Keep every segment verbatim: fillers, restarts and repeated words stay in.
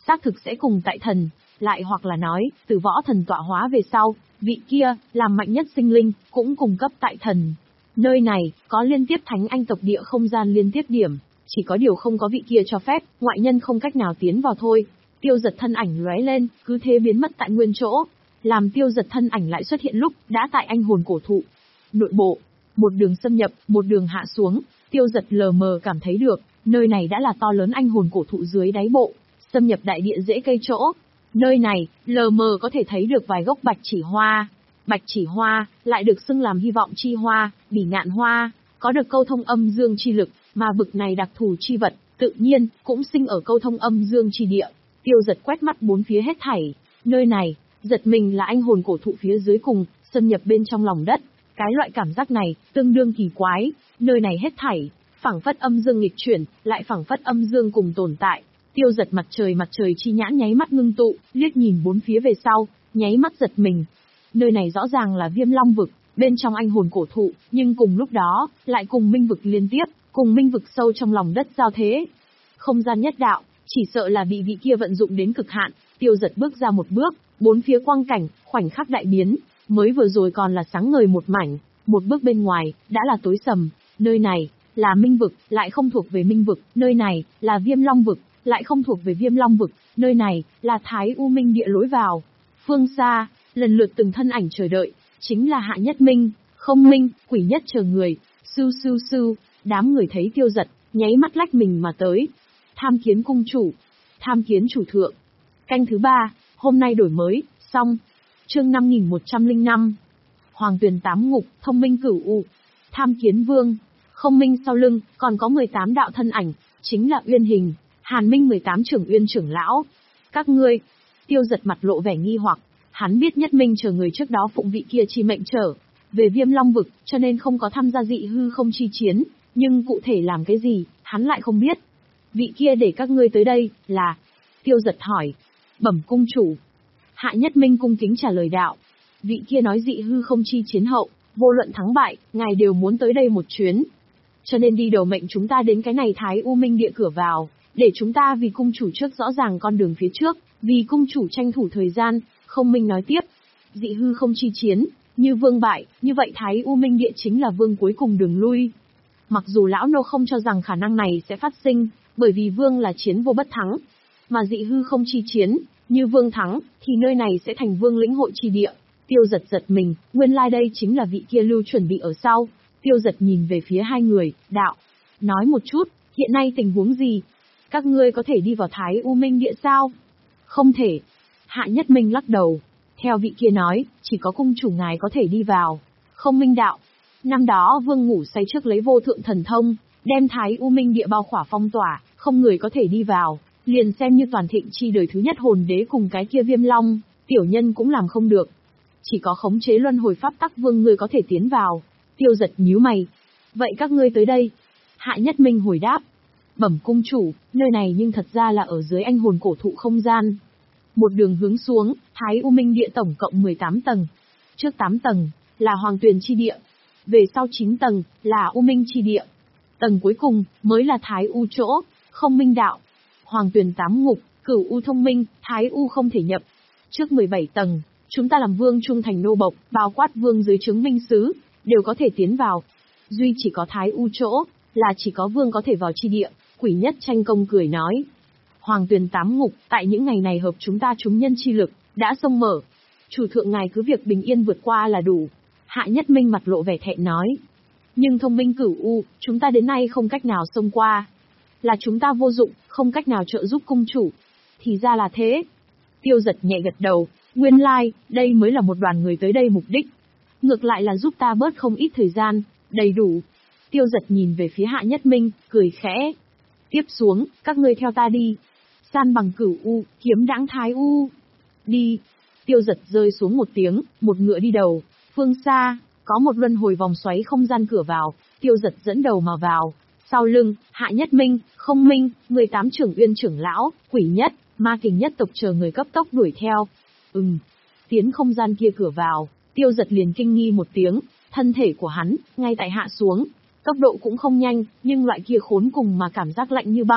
xác thực sẽ cùng tại thần, lại hoặc là nói, từ võ thần tọa hóa về sau, vị kia, làm mạnh nhất sinh linh, cũng cùng cấp tại thần. Nơi này, có liên tiếp thánh anh tộc địa không gian liên tiếp điểm, chỉ có điều không có vị kia cho phép, ngoại nhân không cách nào tiến vào thôi. Tiêu Giật thân ảnh lóe lên, cứ thế biến mất tại nguyên chỗ. Làm Tiêu Giật thân ảnh lại xuất hiện lúc, đã tại anh hồn cổ thụ. Nội bộ, một đường xâm nhập, một đường hạ xuống, Tiêu Giật lờ mờ cảm thấy được, nơi này đã là to lớn anh hồn cổ thụ dưới đáy bộ, xâm nhập đại địa rễ cây chỗ. Nơi này, lờ mờ có thể thấy được vài gốc bạch chỉ hoa. Bạch chỉ hoa, lại được xưng làm hy vọng chi hoa, bỉ ngạn hoa, có được câu thông âm dương chi lực, mà bực này đặc thù chi vật, tự nhiên, cũng sinh ở câu thông âm dương chi địa. Tiêu Giật quét mắt bốn phía hết thảy, nơi này, giật mình là anh hồn cổ thụ phía dưới cùng, xâm nhập bên trong lòng đất. Cái loại cảm giác này, tương đương kỳ quái, nơi này hết thảy, phảng phất âm dương nghịch chuyển, lại phảng phất âm dương cùng tồn tại. Tiêu Giật mặt trời mặt trời chi nhãn nháy mắt ngưng tụ, liếc nhìn bốn phía về sau, nháy mắt giật mình. Nơi này rõ ràng là Viêm Long vực, bên trong anh hồn cổ thụ, nhưng cùng lúc đó, lại cùng minh vực liên tiếp, cùng minh vực sâu trong lòng đất giao thế. Không gian nhất đạo, chỉ sợ là bị vị kia vận dụng đến cực hạn. Tiêu Giật bước ra một bước, bốn phía quang cảnh, khoảnh khắc đại biến, mới vừa rồi còn là sáng ngời một mảnh, một bước bên ngoài, đã là tối sầm. Nơi này, là minh vực, lại không thuộc về minh vực, nơi này, là Viêm Long vực, lại không thuộc về Viêm Long vực, nơi này, là Thái U Minh địa lối vào. Phương xa, lần lượt từng thân ảnh chờ đợi, chính là Hạ Nhất Minh, Không Minh, Quỷ Nhất chờ người, sưu sưu sưu, đám người thấy Tiêu Giật, nháy mắt lách mình mà tới. Tham kiến cung chủ, tham kiến chủ thượng. Canh thứ ba, hôm nay đổi mới, xong. Chương năm nghìn một trăm lẻ năm. Hoàng Tuyền tám ngục, Thông Minh cửu u. Tham kiến vương. Không Minh sau lưng, còn có mười tám đạo thân ảnh, chính là Uyên Hình, Hàn Minh mười tám trưởng Uyên trưởng lão. Các ngươi, Tiêu Giật mặt lộ vẻ nghi hoặc, hắn biết Nhất Minh chờ người trước đó phụng vị kia chi mệnh trở về Viêm Long vực, cho nên không có tham gia dị hư không chi chiến, nhưng cụ thể làm cái gì, hắn lại không biết. Vị kia để các ngươi tới đây, là... Tiêu Giật hỏi. Bẩm cung chủ. Hạ Nhất Minh cung kính trả lời đạo. Vị kia nói dị hư không chi chiến hậu, vô luận thắng bại, ngài đều muốn tới đây một chuyến. Cho nên đi đầu mệnh chúng ta đến cái này Thái U Minh địa cửa vào, để chúng ta vì cung chủ trước rõ ràng con đường phía trước, vì cung chủ tranh thủ thời gian. Không Minh nói tiếp. Dị hư không chi chiến, như vương bại, như vậy Thái U Minh địa chính là vương cuối cùng đường lui. Mặc dù lão nô không cho rằng khả năng này sẽ phát sinh, bởi vì vương là chiến vô bất thắng. Mà dị hư không chi chiến, như vương thắng, thì nơi này sẽ thành vương lĩnh hội chi địa. Tiêu Giật giật mình, nguyên lai đây chính là vị kia lưu chuẩn bị ở sau. Tiêu Giật nhìn về phía hai người, đạo. Nói một chút, hiện nay tình huống gì? Các ngươi có thể đi vào Thái U Minh địa sao? Không thể. Hạ Nhất Minh lắc đầu. Theo vị kia nói, chỉ có cung chủ ngài có thể đi vào. Không Minh đạo. Năm đó vương ngủ say trước lấy vô thượng thần thông, đem Thái U Minh địa bao khỏa phong tỏa, không người có thể đi vào. Liền xem như toàn thịnh chi đời thứ nhất hồn đế cùng cái kia Viêm Long, tiểu nhân cũng làm không được. Chỉ có khống chế luân hồi pháp tắc vương người có thể tiến vào. Tiêu Giật nhíu mày. Vậy các ngươi tới đây? Hạ Nhất Minh hồi đáp. Bẩm cung chủ, nơi này nhưng thật ra là ở dưới anh hồn cổ thụ không gian. Một đường hướng xuống, Thái U Minh địa tổng cộng mười tám tầng. Trước tám tầng, là Hoàng Tuyền chi địa. Về sau chín tầng, là U Minh chi địa. Tầng cuối cùng, mới là Thái U chỗ, Không Minh đạo. Hoàng Tuyền tám ngục, Cửu U thông minh, Thái U không thể nhập. Trước mười bảy tầng, chúng ta làm vương trung thành nô bộc, bao quát vương dưới chứng minh sứ, đều có thể tiến vào. Duy chỉ có Thái U chỗ, là chỉ có vương có thể vào chi địa. Quỷ Nhất tranh công cười nói. Hoàng Tuyền tám ngục, tại những ngày này hợp chúng ta chúng nhân chi lực, đã xông mở. Chủ thượng ngài cứ việc bình yên vượt qua là đủ. Hạ Nhất Minh mặt lộ vẻ thẹn nói. Nhưng thông minh Cửu U, chúng ta đến nay không cách nào xông qua. Là chúng ta vô dụng, không cách nào trợ giúp cung chủ. Thì ra là thế. Tiêu Giật nhẹ gật đầu, nguyên lai, like, đây mới là một đoàn người tới đây mục đích. Ngược lại là giúp ta bớt không ít thời gian, đầy đủ. Tiêu Giật nhìn về phía Hạ Nhất Minh, cười khẽ. Tiếp xuống, các ngươi theo ta đi. San bằng Cửu U, kiếm đãng Thái U. Đi. Tiêu Giật rơi xuống một tiếng, một ngựa đi đầu. Phương xa, có một luân hồi vòng xoáy không gian cửa vào, Tiêu Giật dẫn đầu mà vào. Sau lưng, Hạ Nhất Minh, Không Minh, mười tám trưởng Uyên trưởng lão, Quỷ Nhất, Ma Kình nhất tộc chờ người cấp tốc đuổi theo. Ừm. Tiến không gian kia cửa vào, Tiêu Giật liền kinh nghi một tiếng, thân thể của hắn, ngay tại hạ xuống. Tốc độ cũng không nhanh, nhưng loại kia khốn cùng mà cảm giác lạnh như băng,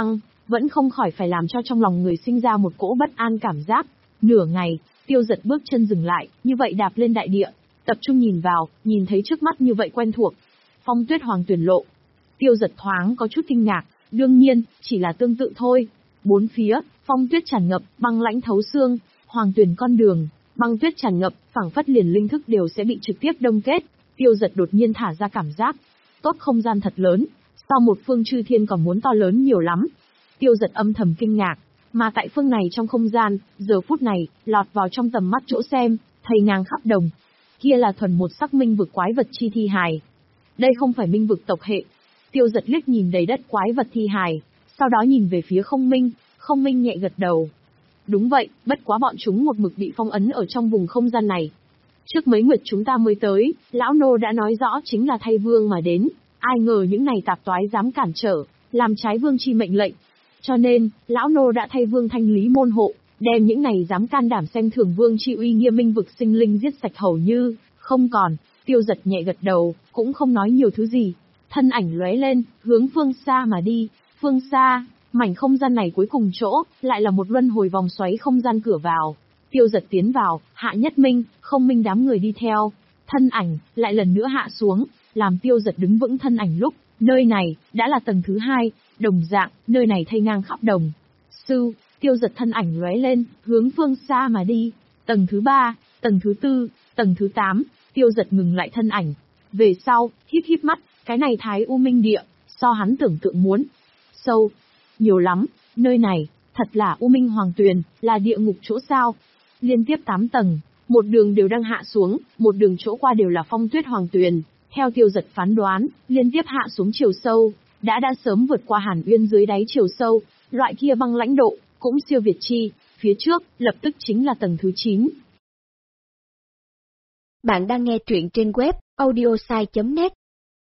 vẫn không khỏi phải làm cho trong lòng người sinh ra một cỗ bất an cảm giác. Nửa ngày, Tiêu Dật bước chân dừng lại, như vậy đạp lên đại địa, tập trung nhìn vào, nhìn thấy trước mắt như vậy quen thuộc. Phong Tuyết Hoàng Tuyền lộ. Tiêu Dật thoáng có chút kinh ngạc, đương nhiên, chỉ là tương tự thôi. Bốn phía, phong tuyết tràn ngập, băng lãnh thấu xương, hoàng tuyền con đường, băng tuyết tràn ngập, phảng phất liền linh thức đều sẽ bị trực tiếp đông kết. Tiêu Dật đột nhiên thả ra cảm giác, tốt không gian thật lớn, so một phương chư thiên còn muốn to lớn nhiều lắm. Tiêu Dật âm thầm kinh ngạc, mà tại phương này trong không gian, giờ phút này, lọt vào trong tầm mắt chỗ xem, thây ngang khắp đồng. Kia là thuần một sắc minh vực quái vật chi thi hài. Đây không phải minh vực tộc hệ. Tiêu Dật liếc nhìn đầy đất quái vật thi hài, sau đó nhìn về phía Không Minh, Không Minh nhẹ gật đầu. Đúng vậy, bất quá bọn chúng một mực bị phong ấn ở trong vùng không gian này. Trước mấy nguyệt chúng ta mới tới, lão nô đã nói rõ chính là thay vương mà đến, ai ngờ những này tạp toái dám cản trở, làm trái vương chi mệnh lệnh. Cho nên, lão nô đã thay vương thanh lý môn hộ, đem những này dám can đảm xem thường vương chi uy nghiêm minh vực sinh linh giết sạch hầu như không còn. Tiêu Dật nhẹ gật đầu, cũng không nói nhiều thứ gì. Thân ảnh lóe lên, hướng phương xa mà đi. Phương xa, mảnh không gian này cuối cùng chỗ, lại là một luân hồi vòng xoáy không gian cửa vào. Tiêu Dật tiến vào, Hạ Nhất Minh, Không Minh đám người đi theo. Thân ảnh, lại lần nữa hạ xuống, làm Tiêu Dật đứng vững thân ảnh lúc, nơi này, đã là tầng thứ hai, đồng dạng, nơi này thây ngang khắp đồng. Sư, Tiêu Dật thân ảnh lóe lên, hướng phương xa mà đi. Tầng thứ ba, tầng thứ tư, tầng thứ tám, Tiêu Dật ngừng lại thân ảnh. Về sau, híp híp mắt, cái này Thái U Minh địa, so hắn tưởng tượng muốn sâu, nhiều lắm, nơi này, thật là U Minh Hoàng Tuyền, là địa ngục chỗ sao. Liên tiếp tám tầng, một đường đều đang hạ xuống, một đường chỗ qua đều là Phong Tuyết Hoàng Tuyền. Theo Tiêu Dật phán đoán, liên tiếp hạ xuống chiều sâu, đã đã sớm vượt qua Hàn Uyên dưới đáy chiều sâu, loại kia băng lãnh độ, cũng siêu việt chi, phía trước, lập tức chính là tầng thứ chín. Bạn đang nghe truyện trên web audiosai chấm net.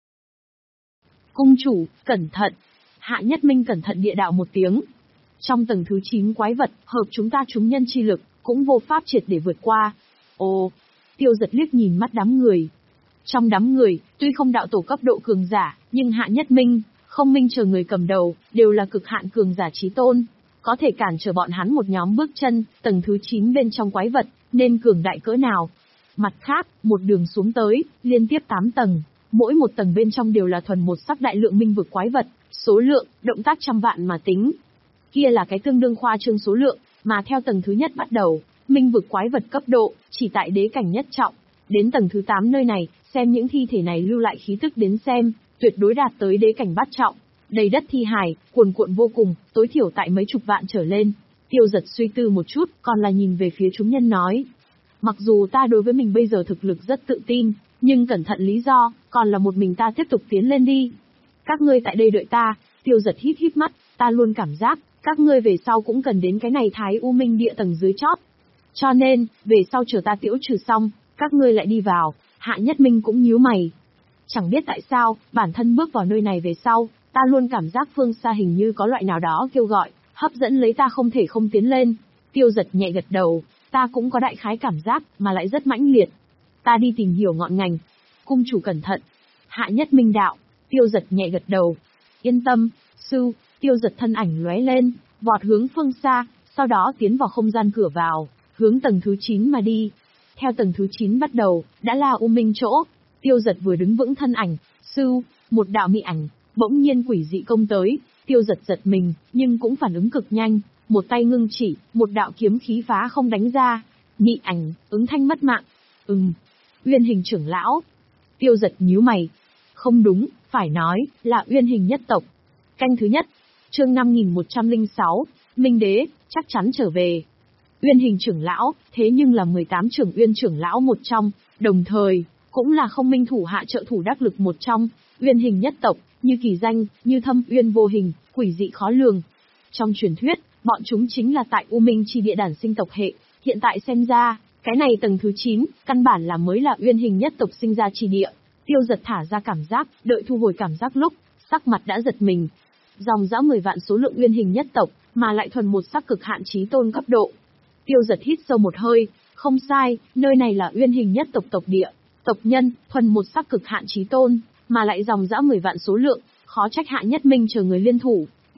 Cung chủ, cẩn thận. Hạ Nhất Minh cẩn thận địa đạo một tiếng. Trong tầng thứ chín quái vật, hợp chúng ta chúng nhân chi lực, cũng vô pháp triệt để vượt qua. Ồ, Tiêu Dật liếc nhìn mắt đám người. Trong đám người, tuy không đạo tổ cấp độ cường giả, nhưng Hạ Nhất Minh, Không Minh chờ người cầm đầu, đều là cực hạn cường giả chí tôn. Có thể cản trở bọn hắn một nhóm bước chân, tầng thứ chín bên trong quái vật, nên cường đại cỡ nào. Mặt khác, một đường xuống tới, liên tiếp tám tầng, mỗi một tầng bên trong đều là thuần một sắc đại lượng minh vực quái vật, số lượng, động tác trăm vạn mà tính. Kia là cái tương đương khoa trương số lượng, mà theo tầng thứ nhất bắt đầu, minh vực quái vật cấp độ, chỉ tại đế cảnh nhất trọng. Đến tầng thứ tám nơi này, xem những thi thể này lưu lại khí tức đến xem, tuyệt đối đạt tới đế cảnh bát trọng. Đầy đất thi hài, cuồn cuộn vô cùng, tối thiểu tại mấy chục vạn trở lên. Tiêu Dật suy tư một chút, còn là nhìn về phía chúng nhân nói. Mặc dù ta đối với mình bây giờ thực lực rất tự tin, nhưng cẩn thận lý do, còn là một mình ta tiếp tục tiến lên đi. Các ngươi tại đây đợi ta. Tiêu Dật híp híp mắt, ta luôn cảm giác, các ngươi về sau cũng cần đến cái này Thái U Minh địa tầng dưới chót. Cho nên, về sau chờ ta tiễu trừ xong, các ngươi lại đi vào. Hạ Nhất Minh cũng nhíu mày. Chẳng biết tại sao, bản thân bước vào nơi này về sau, ta luôn cảm giác phương xa hình như có loại nào đó kêu gọi, hấp dẫn lấy ta không thể không tiến lên. Tiêu Dật nhẹ gật đầu, ta cũng có đại khái cảm giác, mà lại rất mãnh liệt. Ta đi tìm hiểu ngọn ngành. Cung chủ cẩn thận. Hạ Nhất Minh đạo. Tiêu Dật nhẹ gật đầu. Yên tâm, sư. Tiêu Dật thân ảnh lóe lên, vọt hướng phương xa, sau đó tiến vào không gian cửa vào, hướng tầng thứ chín mà đi. Theo tầng thứ chín bắt đầu, đã là U Minh chỗ. Tiêu Dật vừa đứng vững thân ảnh, sư, một đạo mị ảnh, bỗng nhiên quỷ dị công tới. Tiêu Dật giật mình, nhưng cũng phản ứng cực nhanh, một tay ngưng chỉ, một đạo kiếm khí phá không đánh ra. Mị ảnh, ứng thanh mất mạng. Ừm, Uyên Hình trưởng lão. Tiêu Dật nhíu mày. Không đúng, phải nói, là Uyên Hình nhất tộc. Canh thứ nhất, chương năm nghìn một trăm lẻ sáu, Minh Đế, chắc chắn trở về. Uyên Hình trưởng lão, thế nhưng là mười tám trưởng Uyên trưởng lão một trong, đồng thời, cũng là Không Minh thủ hạ trợ thủ đắc lực một trong. Uyên Hình nhất tộc, như kỳ danh, như thâm uyên vô hình, quỷ dị khó lường. Trong truyền thuyết, bọn chúng chính là tại U Minh chi địa đản sinh tộc hệ, hiện tại xem ra, cái này tầng thứ chín, căn bản là mới là Uyên Hình nhất tộc sinh ra chi địa. Tiêu Dật thả ra cảm giác, đợi thu hồi cảm giác lúc, sắc mặt đã giật mình. Dòng dã mười vạn số lượng Uyên Hình nhất tộc, mà lại thuần một sắc cực hạn chí tôn cấp độ. Tiêu Dật hít sâu một hơi, không sai, nơi này là Uyên Hình nhất tộc tộc địa, tộc nhân, thuần một sắc cực hạn chí tôn, mà lại dòng dã mười vạn số lượng, khó trách Hạ Nhất Minh chờ người liên thủ,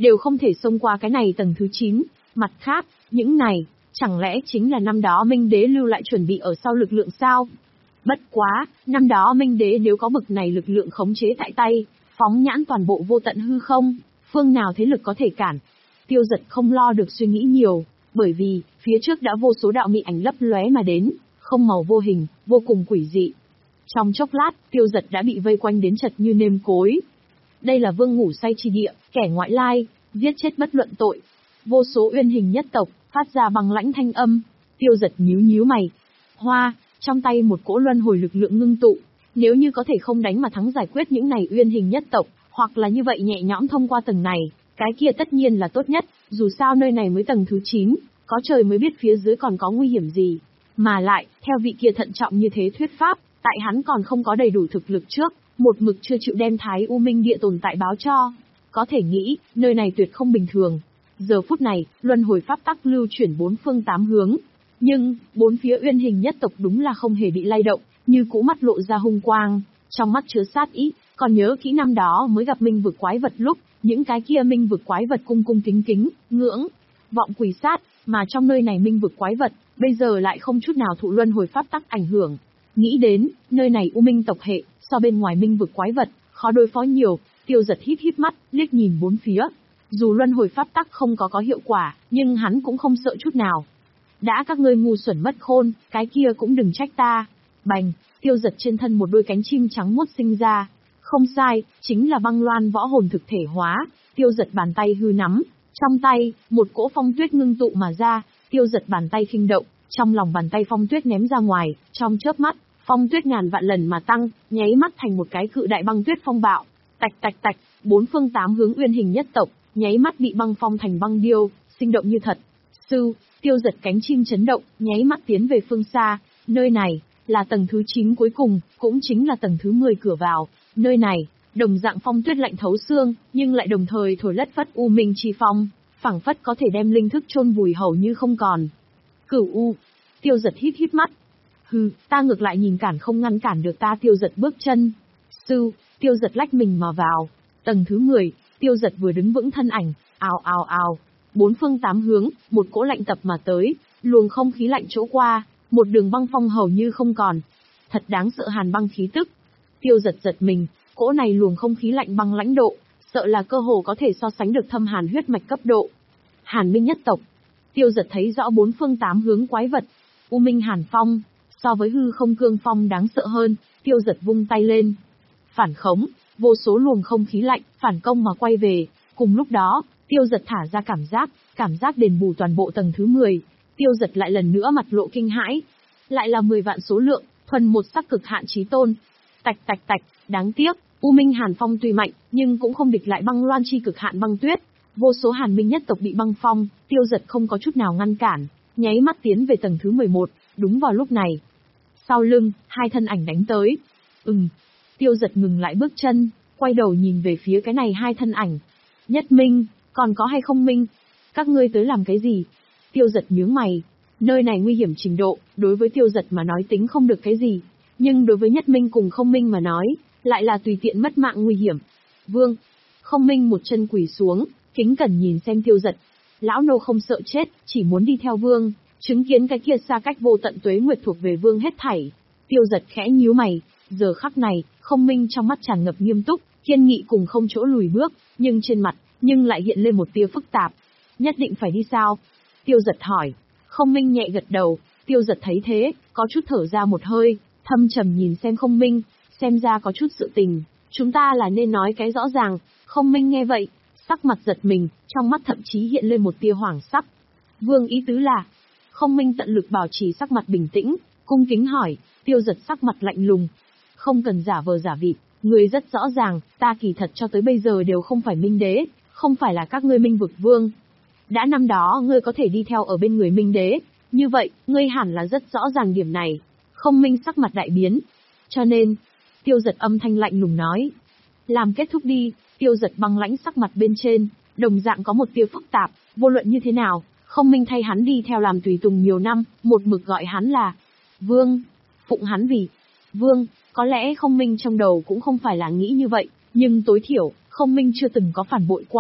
đều không thể xông qua cái này tầng thứ chín. Mặt khác, những này, chẳng lẽ chính là năm đó Minh Đế lưu lại chuẩn bị ở sau lực lượng sao? Bất quá, năm đó Minh Đế nếu có bực này lực lượng khống chế tại tay, phóng nhãn toàn bộ vô tận hư không, phương nào thế lực có thể cản? Tiêu Dật không lo được suy nghĩ nhiều, bởi vì, phía trước đã vô số đạo mị ảnh lấp lóe mà đến, không màu vô hình, vô cùng quỷ dị. Trong chốc lát, Tiêu Dật đã bị vây quanh đến chật như nêm cối. Đây là vương ngủ say chi địa, kẻ ngoại lai, giết chết bất luận tội. Vô số uyên hình nhất tộc, phát ra bằng lãnh thanh âm. Tiêu Dật nhíu nhíu mày. Hoa, trong tay một cỗ luân hồi lực lượng ngưng tụ. Nếu như có thể không đánh mà thắng giải quyết những này uyên hình nhất tộc, hoặc là như vậy nhẹ nhõm thông qua tầng này, cái kia tất nhiên là tốt nhất, dù sao nơi này mới tầng thứ chín, có trời mới biết phía dưới còn có nguy hiểm gì. Mà lại, theo vị kia thận trọng như thế thuyết pháp, tại hắn còn không có đầy đủ thực lực trước, một mực chưa chịu đem Thái U Minh Địa tồn tại báo cho. Có thể nghĩ, nơi này tuyệt không bình thường. Giờ phút này, luân hồi pháp tắc lưu chuyển bốn phương tám hướng. Nhưng, bốn phía uyên hình nhất tộc đúng là không hề bị lay động, như cũ mắt lộ ra hung quang, trong mắt chứa sát ý. Còn nhớ kỹ năm đó mới gặp minh vực quái vật lúc, những cái kia minh vực quái vật cung cung kính kính, ngưỡng, vọng quỳ sát, mà trong nơi này minh vực quái vật, bây giờ lại không chút nào thụ luân hồi pháp tắc ảnh hưởng. Nghĩ đến, nơi này U Minh tộc hệ, so bên ngoài minh vực quái vật, khó đối phó nhiều, Tiêu Dật híp híp mắt, liếc nhìn bốn phía. Dù luân hồi pháp tắc không có có hiệu quả, nhưng hắn cũng không sợ chút nào. Đã các ngươi ngu xuẩn mất khôn, cái kia cũng đừng trách ta. Bành, Tiêu Dật trên thân một đôi cánh chim trắng muốt sinh ra. Không sai, chính là băng loan võ hồn thực thể hóa. Tiêu Dật bàn tay hư nắm, trong tay, một cỗ phong tuyết ngưng tụ mà ra. Tiêu Dật bàn tay khinh động, trong lòng bàn tay phong tuyết ném ra ngoài, trong chớp mắt, phong tuyết ngàn vạn lần mà tăng, nháy mắt thành một cái cự đại băng tuyết phong bạo. Tạch tạch tạch, bốn phương tám hướng uyên hình nhất tộc, nháy mắt bị băng phong thành băng điêu, sinh động như thật. Sư, Tiêu Dật cánh chim chấn động, nháy mắt tiến về phương xa. Nơi này là tầng thứ chín cuối cùng, cũng chính là tầng thứ mười cửa vào. Nơi này, đồng dạng phong tuyết lạnh thấu xương, nhưng lại đồng thời thổi lất phất u minh chi phong, phảng phất có thể đem linh thức chôn vùi hầu như không còn. Cửu U, Tiêu Dật híp híp mắt. Hừ, ta ngược lại nhìn cản không ngăn cản được ta. Tiêu Dật bước chân. Sư, Tiêu Dật lách mình mà vào. Tầng thứ mười, Tiêu Dật vừa đứng vững thân ảnh, ào ào ào, bốn phương tám hướng, một cỗ lạnh tập mà tới, luồng không khí lạnh chỗ qua, một đường băng phong hầu như không còn. Thật đáng sợ hàn băng khí tức. Tiêu Dật giật mình, cỗ này luồng không khí lạnh băng lãnh độ, sợ là cơ hồ có thể so sánh được thâm hàn huyết mạch cấp độ. Hàn Minh nhất tộc. Tiêu Dật thấy rõ bốn phương tám hướng quái vật. U Minh Hàn Phong, so với hư không cương phong đáng sợ hơn. Tiêu Dật vung tay lên. Phản khống, vô số luồng không khí lạnh, phản công mà quay về. Cùng lúc đó, Tiêu Dật thả ra cảm giác, cảm giác đền bù toàn bộ tầng thứ mười. Tiêu Dật lại lần nữa mặt lộ kinh hãi. Lại là mười vạn số lượng, thuần một sắc cực hạn chí tôn. Tạch tạch tạch, đáng tiếc, U Minh Hàn Phong tuy mạnh, nhưng cũng không địch lại băng loan chi cực hạn băng tuyết. Vô số Hàn Minh nhất tộc bị băng phong, Tiêu Dật không có chút nào ngăn cản, nháy mắt tiến về tầng thứ mười một, đúng vào lúc này. Sau lưng, hai thân ảnh đánh tới. Ừm, Tiêu Dật ngừng lại bước chân, quay đầu nhìn về phía cái này hai thân ảnh. Nhất Minh, còn có hay không Minh? Các ngươi tới làm cái gì? Tiêu Dật nhướng mày. Nơi này nguy hiểm trình độ, đối với Tiêu Dật mà nói tính không được cái gì. Nhưng đối với Nhất Minh cùng Không Minh mà nói, lại là tùy tiện mất mạng nguy hiểm. Vương, Không Minh một chân quỳ xuống, kính cẩn nhìn xem Tiêu Dật. Lão nô không sợ chết, chỉ muốn đi theo Vương, chứng kiến cái kia xa cách vô tận tuế nguyệt thuộc về Vương hết thảy. Tiêu Dật khẽ nhíu mày, giờ khắc này, Không Minh trong mắt tràn ngập nghiêm túc, kiên nghị cùng không chỗ lùi bước, nhưng trên mặt, nhưng lại hiện lên một tia phức tạp. Nhất định phải đi sao? Tiêu Dật hỏi. Không Minh nhẹ gật đầu, Tiêu Dật thấy thế, có chút thở ra một hơi, thâm trầm nhìn xem Không Minh, xem ra có chút sự tình, chúng ta là nên nói cái rõ ràng. Không Minh nghe vậy, sắc mặt giật mình, trong mắt thậm chí hiện lên một tia hoảng sắc. Vương ý tứ là? Không Minh tận lực bảo trì sắc mặt bình tĩnh, cung kính hỏi. Tiêu Dật sắc mặt lạnh lùng. Không cần giả vờ giả vịt, người rất rõ ràng, ta kỳ thật cho tới bây giờ đều không phải Minh Đế, không phải là các ngươi Minh vực Vương. Đã năm đó ngươi có thể đi theo ở bên người Minh Đế, như vậy, ngươi hẳn là rất rõ ràng điểm này. Không Minh sắc mặt đại biến. Cho nên, Tiêu Dật âm thanh lạnh lùng nói. Làm kết thúc đi. Tiêu Dật băng lãnh sắc mặt bên trên, đồng dạng có một tia phức tạp, vô luận như thế nào, Không Minh thay hắn đi theo làm tùy tùng nhiều năm, một mực gọi hắn là Vương, phụng hắn vì Vương. Có lẽ Không Minh trong đầu cũng không phải là nghĩ như vậy, nhưng tối thiểu, Không Minh chưa từng có phản bội qua,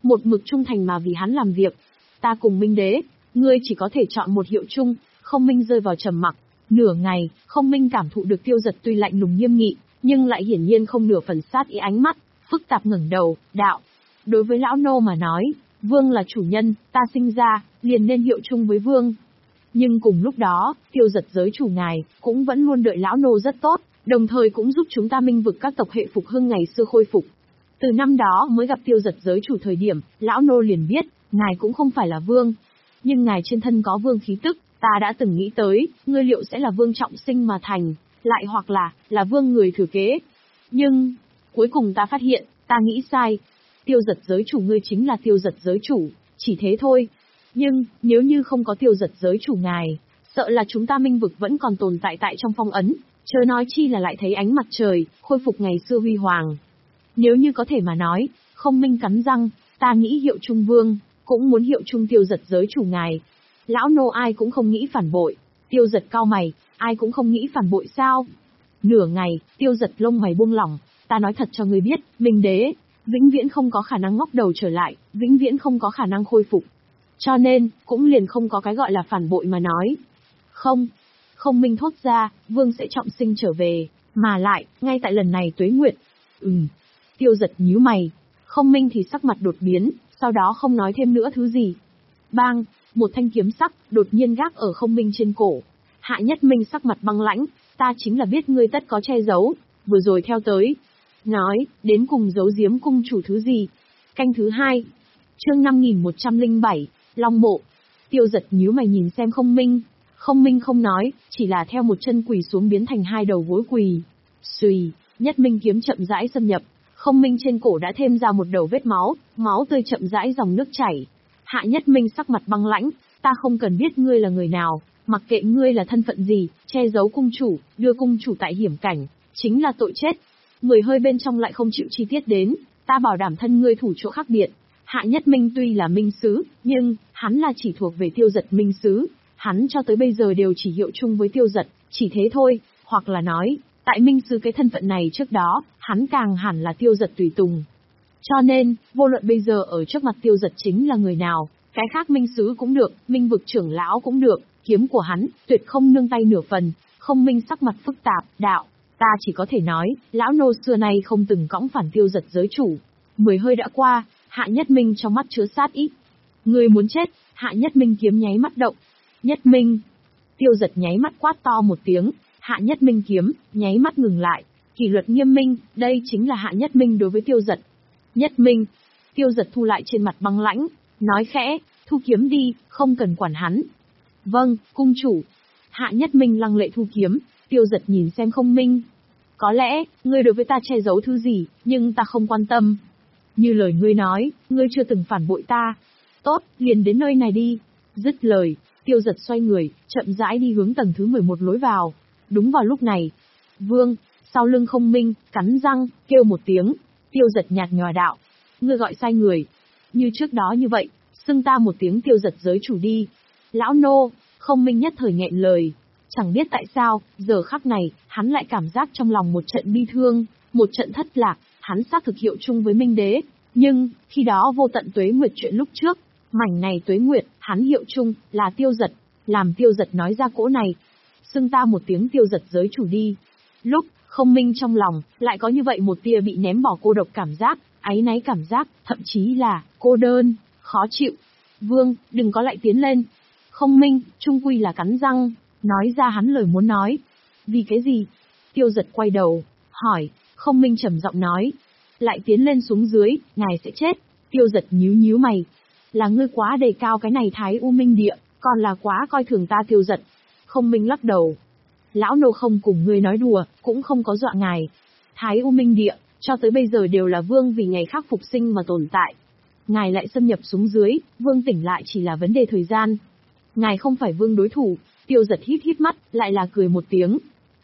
một mực trung thành mà vì hắn làm việc. Ta cùng Minh Đế, ngươi chỉ có thể chọn một hiệu chung. Không Minh rơi vào trầm mặc. Nửa ngày, Không Minh cảm thụ được Tiêu Dật tuy lạnh lùng nghiêm nghị, nhưng lại hiển nhiên không nửa phần sát ý ánh mắt, phức tạp ngẩng đầu, đạo. Đối với lão nô mà nói, vương là chủ nhân, ta sinh ra, liền nên hiệu chung với vương. Nhưng cùng lúc đó, Tiêu Dật giới chủ ngài, cũng vẫn luôn đợi lão nô rất tốt, đồng thời cũng giúp chúng ta minh vực các tộc hệ phục hưng ngày xưa khôi phục. Từ năm đó mới gặp Tiêu Dật giới chủ thời điểm, lão nô liền biết, ngài cũng không phải là vương. Nhưng ngài trên thân có vương khí tức, ta đã từng nghĩ tới, ngươi liệu sẽ là vương trọng sinh mà thành, lại hoặc là, là vương người thừa kế. Nhưng, cuối cùng ta phát hiện, ta nghĩ sai. Tiêu Dật giới chủ ngươi chính là Tiêu Dật giới chủ, chỉ thế thôi. Nhưng, nếu như không có Tiêu Dật giới chủ ngài, sợ là chúng ta minh vực vẫn còn tồn tại tại trong phong ấn, chớ nói chi là lại thấy ánh mặt trời, khôi phục ngày xưa huy hoàng. Nếu như có thể mà nói, Không Minh cắn răng, ta nghĩ hiệu trung vương, cũng muốn hiệu trung Tiêu Dật giới chủ ngài. Lão nô ai cũng không nghĩ phản bội. Tiêu Dật cau mày, ai cũng không nghĩ phản bội sao? Nửa ngày, Tiêu Dật lông mày buông lỏng, ta nói thật cho ngươi biết, Minh Đế, vĩnh viễn không có khả năng ngóc đầu trở lại, vĩnh viễn không có khả năng khôi phục. Cho nên, cũng liền không có cái gọi là phản bội mà nói. Không, Không Minh thốt ra, vương sẽ trọng sinh trở về, mà lại, ngay tại lần này tuế nguyệt. Ừm, Tiêu Dật nhíu mày, Không Minh thì sắc mặt đột biến, sau đó không nói thêm nữa thứ gì. Bang, một thanh kiếm sắc, đột nhiên gác ở Không Minh trên cổ. Hạ Nhất Minh sắc mặt băng lãnh, ta chính là biết ngươi tất có che giấu, vừa rồi theo tới. Nói, đến cùng giấu giếm cung chủ thứ gì? Canh thứ hai, chương năm nghìn một trăm lẻ bảy, Long Mộ. Tiêu Dật nhíu mày nhìn xem Không Minh. Không Minh không nói, chỉ là theo một chân quỳ xuống biến thành hai đầu gối quỳ. Xùy, Nhất Minh kiếm chậm rãi xâm nhập. Không Minh trên cổ đã thêm ra một đầu vết máu, máu tươi chậm rãi dòng nước chảy. Hạ Nhất Minh sắc mặt băng lãnh, ta không cần biết ngươi là người nào, mặc kệ ngươi là thân phận gì, che giấu cung chủ, đưa cung chủ tại hiểm cảnh, chính là tội chết. Mười hơi bên trong lại không chịu chi tiết đến, ta bảo đảm thân ngươi thủ chỗ khác biệt. Hạ Nhất Minh tuy là minh sứ, nhưng, hắn là chỉ thuộc về Tiêu Dật minh sứ, hắn cho tới bây giờ đều chỉ hiệu chung với Tiêu Dật, chỉ thế thôi, hoặc là nói, tại minh sứ cái thân phận này trước đó, hắn càng hẳn là Tiêu Dật tùy tùng. Cho nên, vô luận bây giờ ở trước mặt Tiêu Dật chính là người nào, cái khác minh sứ cũng được, minh vực trưởng lão cũng được, kiếm của hắn, tuyệt không nương tay nửa phần. Không Minh sắc mặt phức tạp, đạo, ta chỉ có thể nói, lão nô xưa nay không từng cõng phản Tiêu Dật giới chủ. Mười hơi đã qua, Hạ Nhất Minh trong mắt chứa sát ý. Người muốn chết, Hạ Nhất Minh kiếm nháy mắt động. Nhất Minh. Tiêu Dật nháy mắt quát to một tiếng, Hạ Nhất Minh kiếm, nháy mắt ngừng lại. Kỷ luật nghiêm minh, đây chính là Hạ Nhất Minh đối với Tiêu Dật. Nhất Minh. Tiêu Dật thu lại trên mặt băng lãnh, nói khẽ, thu kiếm đi, không cần quản hắn. Vâng, cung chủ. Hạ Nhất Minh lăng lệ thu kiếm, Tiêu Dật nhìn xem Không Minh. Có lẽ, ngươi đối với ta che giấu thứ gì, nhưng ta không quan tâm. Như lời ngươi nói, ngươi chưa từng phản bội ta. Tốt, liền đến nơi này đi. Dứt lời, Tiêu Dật xoay người, chậm rãi đi hướng tầng thứ mười một lối vào. Đúng vào lúc này, Vương, sau lưng Không Minh, cắn răng, kêu một tiếng. Tiêu Dật nhạt nhòa đạo. Ngươi gọi sai người. Như trước đó như vậy, xưng ta một tiếng Tiêu Dật giới chủ đi. Lão nô, Không Minh nhất thời nghẹn lời. Chẳng biết tại sao, giờ khắc này, hắn lại cảm giác trong lòng một trận bi thương, một trận thất lạc, hắn xác thực hiệu chung với Minh Đế. Nhưng, khi đó vô tận tuế nguyệt chuyện lúc trước, mảnh này tuế nguyệt, hắn hiệu chung, là Tiêu Dật, làm Tiêu Dật nói ra cỗ này. Xưng ta một tiếng Tiêu Dật giới chủ đi. Lúc, Không Minh trong lòng, lại có như vậy một tia bị ném bỏ cô độc cảm giác, áy náy cảm giác, thậm chí là, cô đơn, khó chịu. Vương, đừng có lại tiến lên. Không Minh, trung quy là cắn răng, nói ra hắn lời muốn nói. Vì cái gì? Tiêu Dật quay đầu, hỏi. Không Minh trầm giọng nói. Lại tiến lên xuống dưới, ngài sẽ chết. Tiêu Dật nhíu nhíu mày. Là ngươi quá đề cao cái này Thái U Minh Địa, còn là quá coi thường ta Tiêu Dật. Không Minh lắc đầu. Lão nô không cùng ngươi nói đùa, cũng không có dọa ngài. Thái U Minh Địa, cho tới bây giờ đều là vương vì ngày khác phục sinh mà tồn tại. Ngài lại xâm nhập xuống dưới, vương tỉnh lại chỉ là vấn đề thời gian. Ngài không phải vương đối thủ. Tiêu Dật hít hít mắt, lại là cười một tiếng.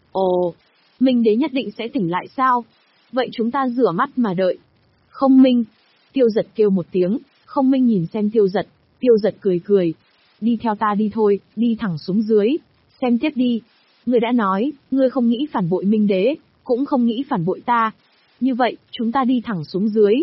Ồ, Minh Đế nhất định sẽ tỉnh lại sao? Vậy chúng ta rửa mắt mà đợi. Không Minh. Tiêu Dật kêu một tiếng, Không Minh nhìn xem Tiêu Dật. Tiêu Dật cười cười. Đi theo ta đi thôi, đi thẳng xuống dưới. Xem tiếp đi. Ngươi đã nói, ngươi không nghĩ phản bội Minh Đế, cũng không nghĩ phản bội ta. Như vậy, chúng ta đi thẳng xuống dưới.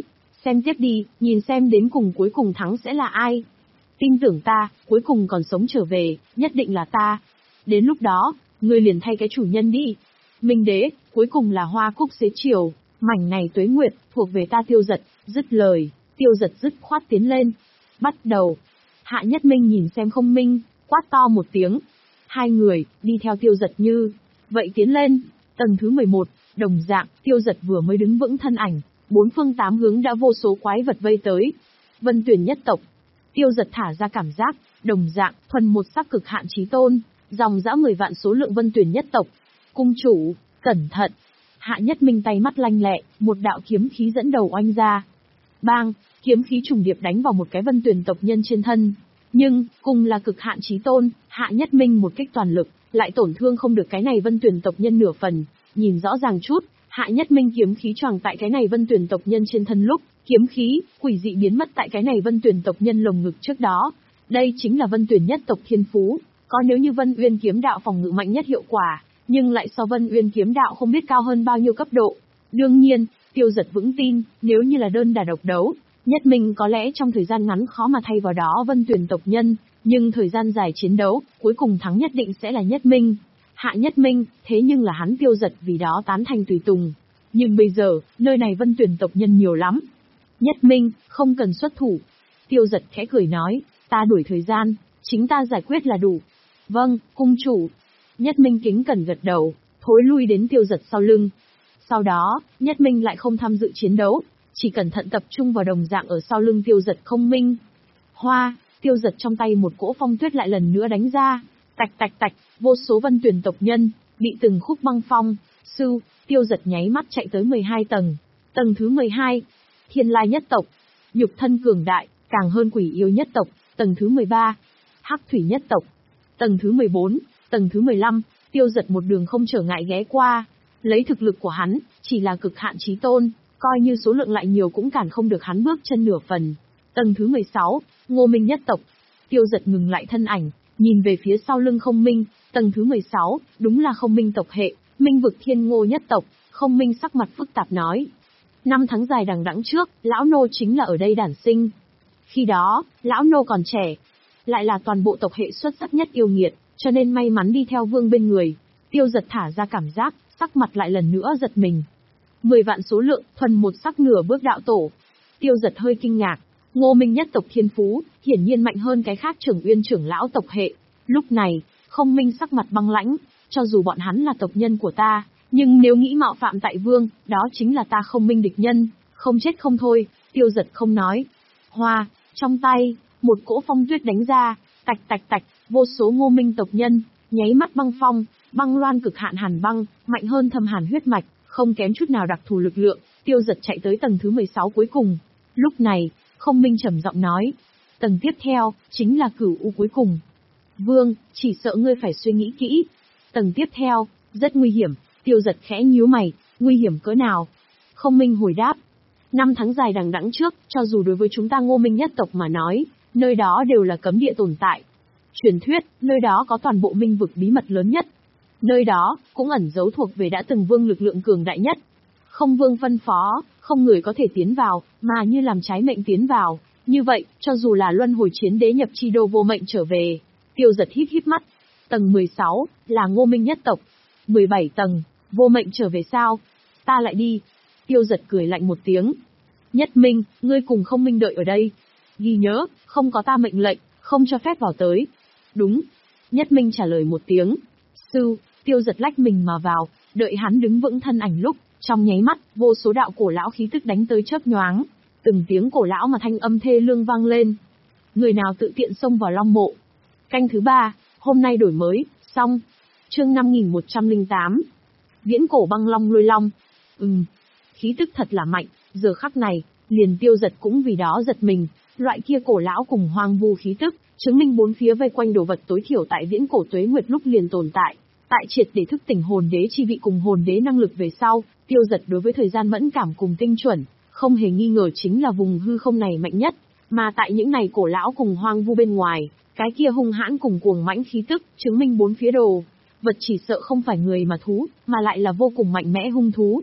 Xem tiếp đi, nhìn xem đến cùng cuối cùng thắng sẽ là ai. Tin tưởng ta, cuối cùng còn sống trở về, nhất định là ta. Đến lúc đó, ngươi liền thay cái chủ nhân đi. Minh đế, cuối cùng là hoa cúc xế chiều, mảnh này tuế nguyệt, thuộc về ta Tiêu Giật. Dứt lời, Tiêu Giật dứt khoát tiến lên. Bắt đầu. Hạ Nhất Minh nhìn xem Không Minh, quát to một tiếng. Hai người, đi theo Tiêu Giật như vậy tiến lên. Tầng thứ mười một, đồng dạng, Tiêu Giật vừa mới đứng vững thân ảnh, bốn phương tám hướng đã vô số quái vật vây tới. Vân Tuyển nhất tộc. Tiêu Giật thả ra cảm giác, đồng dạng, thuần một sắc cực hạn chí tôn, dòng dã mười vạn số lượng Vân Tuyển nhất tộc. Cung chủ, cẩn thận. Hạ Nhất Minh tay mắt lanh lẹ, một đạo kiếm khí dẫn đầu oanh ra. Bang, kiếm khí trùng điệp đánh vào một cái Vân Tuyển tộc nhân trên thân. Nhưng, cùng là cực hạn chí tôn, Hạ Nhất Minh một kích toàn lực, lại tổn thương không được cái này Vân Tuyển tộc nhân nửa phần. Nhìn rõ ràng chút, Hạ Nhất Minh kiếm khí choàng tại cái này Vân Tuyển tộc nhân trên thân lúc, kiếm khí, quỷ dị biến mất tại cái này Vân Tuyển tộc nhân lồng ngực trước đó. Đây chính là Vân Tuyển nhất tộc thiên phú, có nếu như Vân Uyên kiếm đạo phòng ngự mạnh nhất hiệu quả, nhưng lại so Vân Uyên kiếm đạo không biết cao hơn bao nhiêu cấp độ. Đương nhiên, Tiêu Giật vững tin, nếu như là đơn đả độc đấu, Nhất Minh có lẽ trong thời gian ngắn khó mà thay vào đó Vân Tuyển tộc nhân, nhưng thời gian dài chiến đấu, cuối cùng thắng nhất định sẽ là Nhất Minh. Hạ Nhất Minh, thế nhưng là hắn Tiêu Giật vì đó tán thành tùy tùng. Nhưng bây giờ, nơi này Vân Tuyển tộc nhân nhiều lắm. Nhất Minh, không cần xuất thủ. Tiêu Giật khẽ cười nói, ta đuổi thời gian, chính ta giải quyết là đủ. Vâng, cung chủ. Nhất Minh kính cẩn gật đầu, thối lui đến Tiêu Giật sau lưng. Sau đó, Nhất Minh lại không tham dự chiến đấu, chỉ cẩn thận tập trung vào đồng dạng ở sau lưng Tiêu Giật Không Minh. Hoa, Tiêu Giật trong tay một cỗ phong tuyết lại lần nữa đánh ra, tạch tạch tạch, vô số Vân Tuyển tộc nhân bị từng khúc băng phong. Sư, Tiêu Giật nháy mắt chạy tới mười hai tầng. Tầng thứ mười hai, Thiên Lai nhất tộc, nhục thân cường đại, càng hơn Quỷ Yêu nhất tộc. Tầng thứ mười ba, Hắc Thủy nhất tộc. Tầng thứ mười bốn, tầng thứ mười lăm, Tiêu Giật một đường không trở ngại ghé qua. Lấy thực lực của hắn, chỉ là cực hạn chí tôn, coi như số lượng lại nhiều cũng cản không được hắn bước chân nửa phần. Tầng thứ mười sáu, Ngô Minh nhất tộc. Tiêu Giật ngừng lại thân ảnh, nhìn về phía sau lưng Không Minh. Tầng thứ mười sáu, đúng là Không Minh tộc hệ, Minh vực Thiên Ngô nhất tộc. Không Minh sắc mặt phức tạp nói. Năm tháng dài đằng đẵng trước, lão nô chính là ở đây đản sinh. Khi đó, lão nô còn trẻ, lại là toàn bộ tộc hệ xuất sắc nhất yêu nghiệt, cho nên may mắn đi theo vương bên người. Tiêu Giật thả ra cảm giác, sắc mặt lại lần nữa giật mình. Mười vạn số lượng, thuần một sắc nửa bước đạo tổ. Tiêu Giật hơi kinh ngạc, Ngô Minh nhất tộc thiên phú, hiển nhiên mạnh hơn cái khác Trưởng Uyên trưởng lão tộc hệ. Lúc này, Không Minh sắc mặt băng lãnh, cho dù bọn hắn là tộc nhân của ta, nhưng nếu nghĩ mạo phạm tại vương, đó chính là ta Không Minh địch nhân, không chết không thôi. Tiêu Giật không nói. Hoa, trong tay, một cỗ phong tuyết đánh ra, tạch tạch tạch, vô số Ngô Minh tộc nhân, nháy mắt băng phong, băng loan cực hạn hàn băng, mạnh hơn thâm hàn huyết mạch, không kém chút nào đặc thù lực lượng. Tiêu Giật chạy tới tầng thứ mười sáu cuối cùng. Lúc này, Không Minh trầm giọng nói, tầng tiếp theo, chính là Cửu U cuối cùng. Vương, chỉ sợ ngươi phải suy nghĩ kỹ. Tầng tiếp theo, rất nguy hiểm. Tiêu Giật khẽ nhíu mày, nguy hiểm cỡ nào? Không Minh hồi đáp, năm tháng dài đằng đẵng trước, cho dù đối với chúng ta Ngô Minh nhất tộc mà nói, nơi đó đều là cấm địa tồn tại. Truyền thuyết, nơi đó có toàn bộ minh vực bí mật lớn nhất. Nơi đó, cũng ẩn giấu thuộc về đã từng vương lực lượng cường đại nhất. Không vương phân phó, không người có thể tiến vào, mà như làm trái mệnh tiến vào. Như vậy, cho dù là luân hồi chiến đế nhập chi đô vô mệnh trở về. Tiêu Giật híp híp mắt. Tầng mười sáu, là Ngô Minh nhất tộc. mười bảy tầng, vô mệnh trở về sao? Ta lại đi. Tiêu Giật cười lạnh một tiếng. Nhất Minh, ngươi cùng Không Minh đợi ở đây. Ghi nhớ, không có ta mệnh lệnh, không cho phép vào tới. Đúng. Nhất Minh trả lời một tiếng. Sư, Tiêu Giật lách mình mà vào, đợi hắn đứng vững thân ảnh lúc, trong nháy mắt, vô số đạo cổ lão khí tức đánh tới chớp nhoáng. Từng tiếng cổ lão mà thanh âm thê lương vang lên. Người nào tự tiện xông vào Long Mộ. Canh thứ ba, hôm nay đổi mới, xong. Chương năm nghìn một trăm lẻ tám. Viễn cổ băng long lôi long. Ừm, khí tức thật là mạnh, giờ khắc này, liền Tiêu Giật cũng vì đó giật mình, loại kia cổ lão cùng hoang vu khí tức, chứng minh bốn phía vây quanh đồ vật tối thiểu tại viễn cổ tuế nguyệt lúc liền tồn tại. Tại triệt để thức tỉnh hồn đế chi vị cùng hồn đế năng lực về sau, Tiêu Giật đối với thời gian mẫn cảm cùng tinh chuẩn, không hề nghi ngờ chính là vùng hư không này mạnh nhất, mà tại những này cổ lão cùng hoang vu bên ngoài, cái kia hung hãn cùng cuồng mãnh khí tức, chứng minh bốn phía đồ vật chỉ sợ không phải người mà thú, mà lại là vô cùng mạnh mẽ hung thú.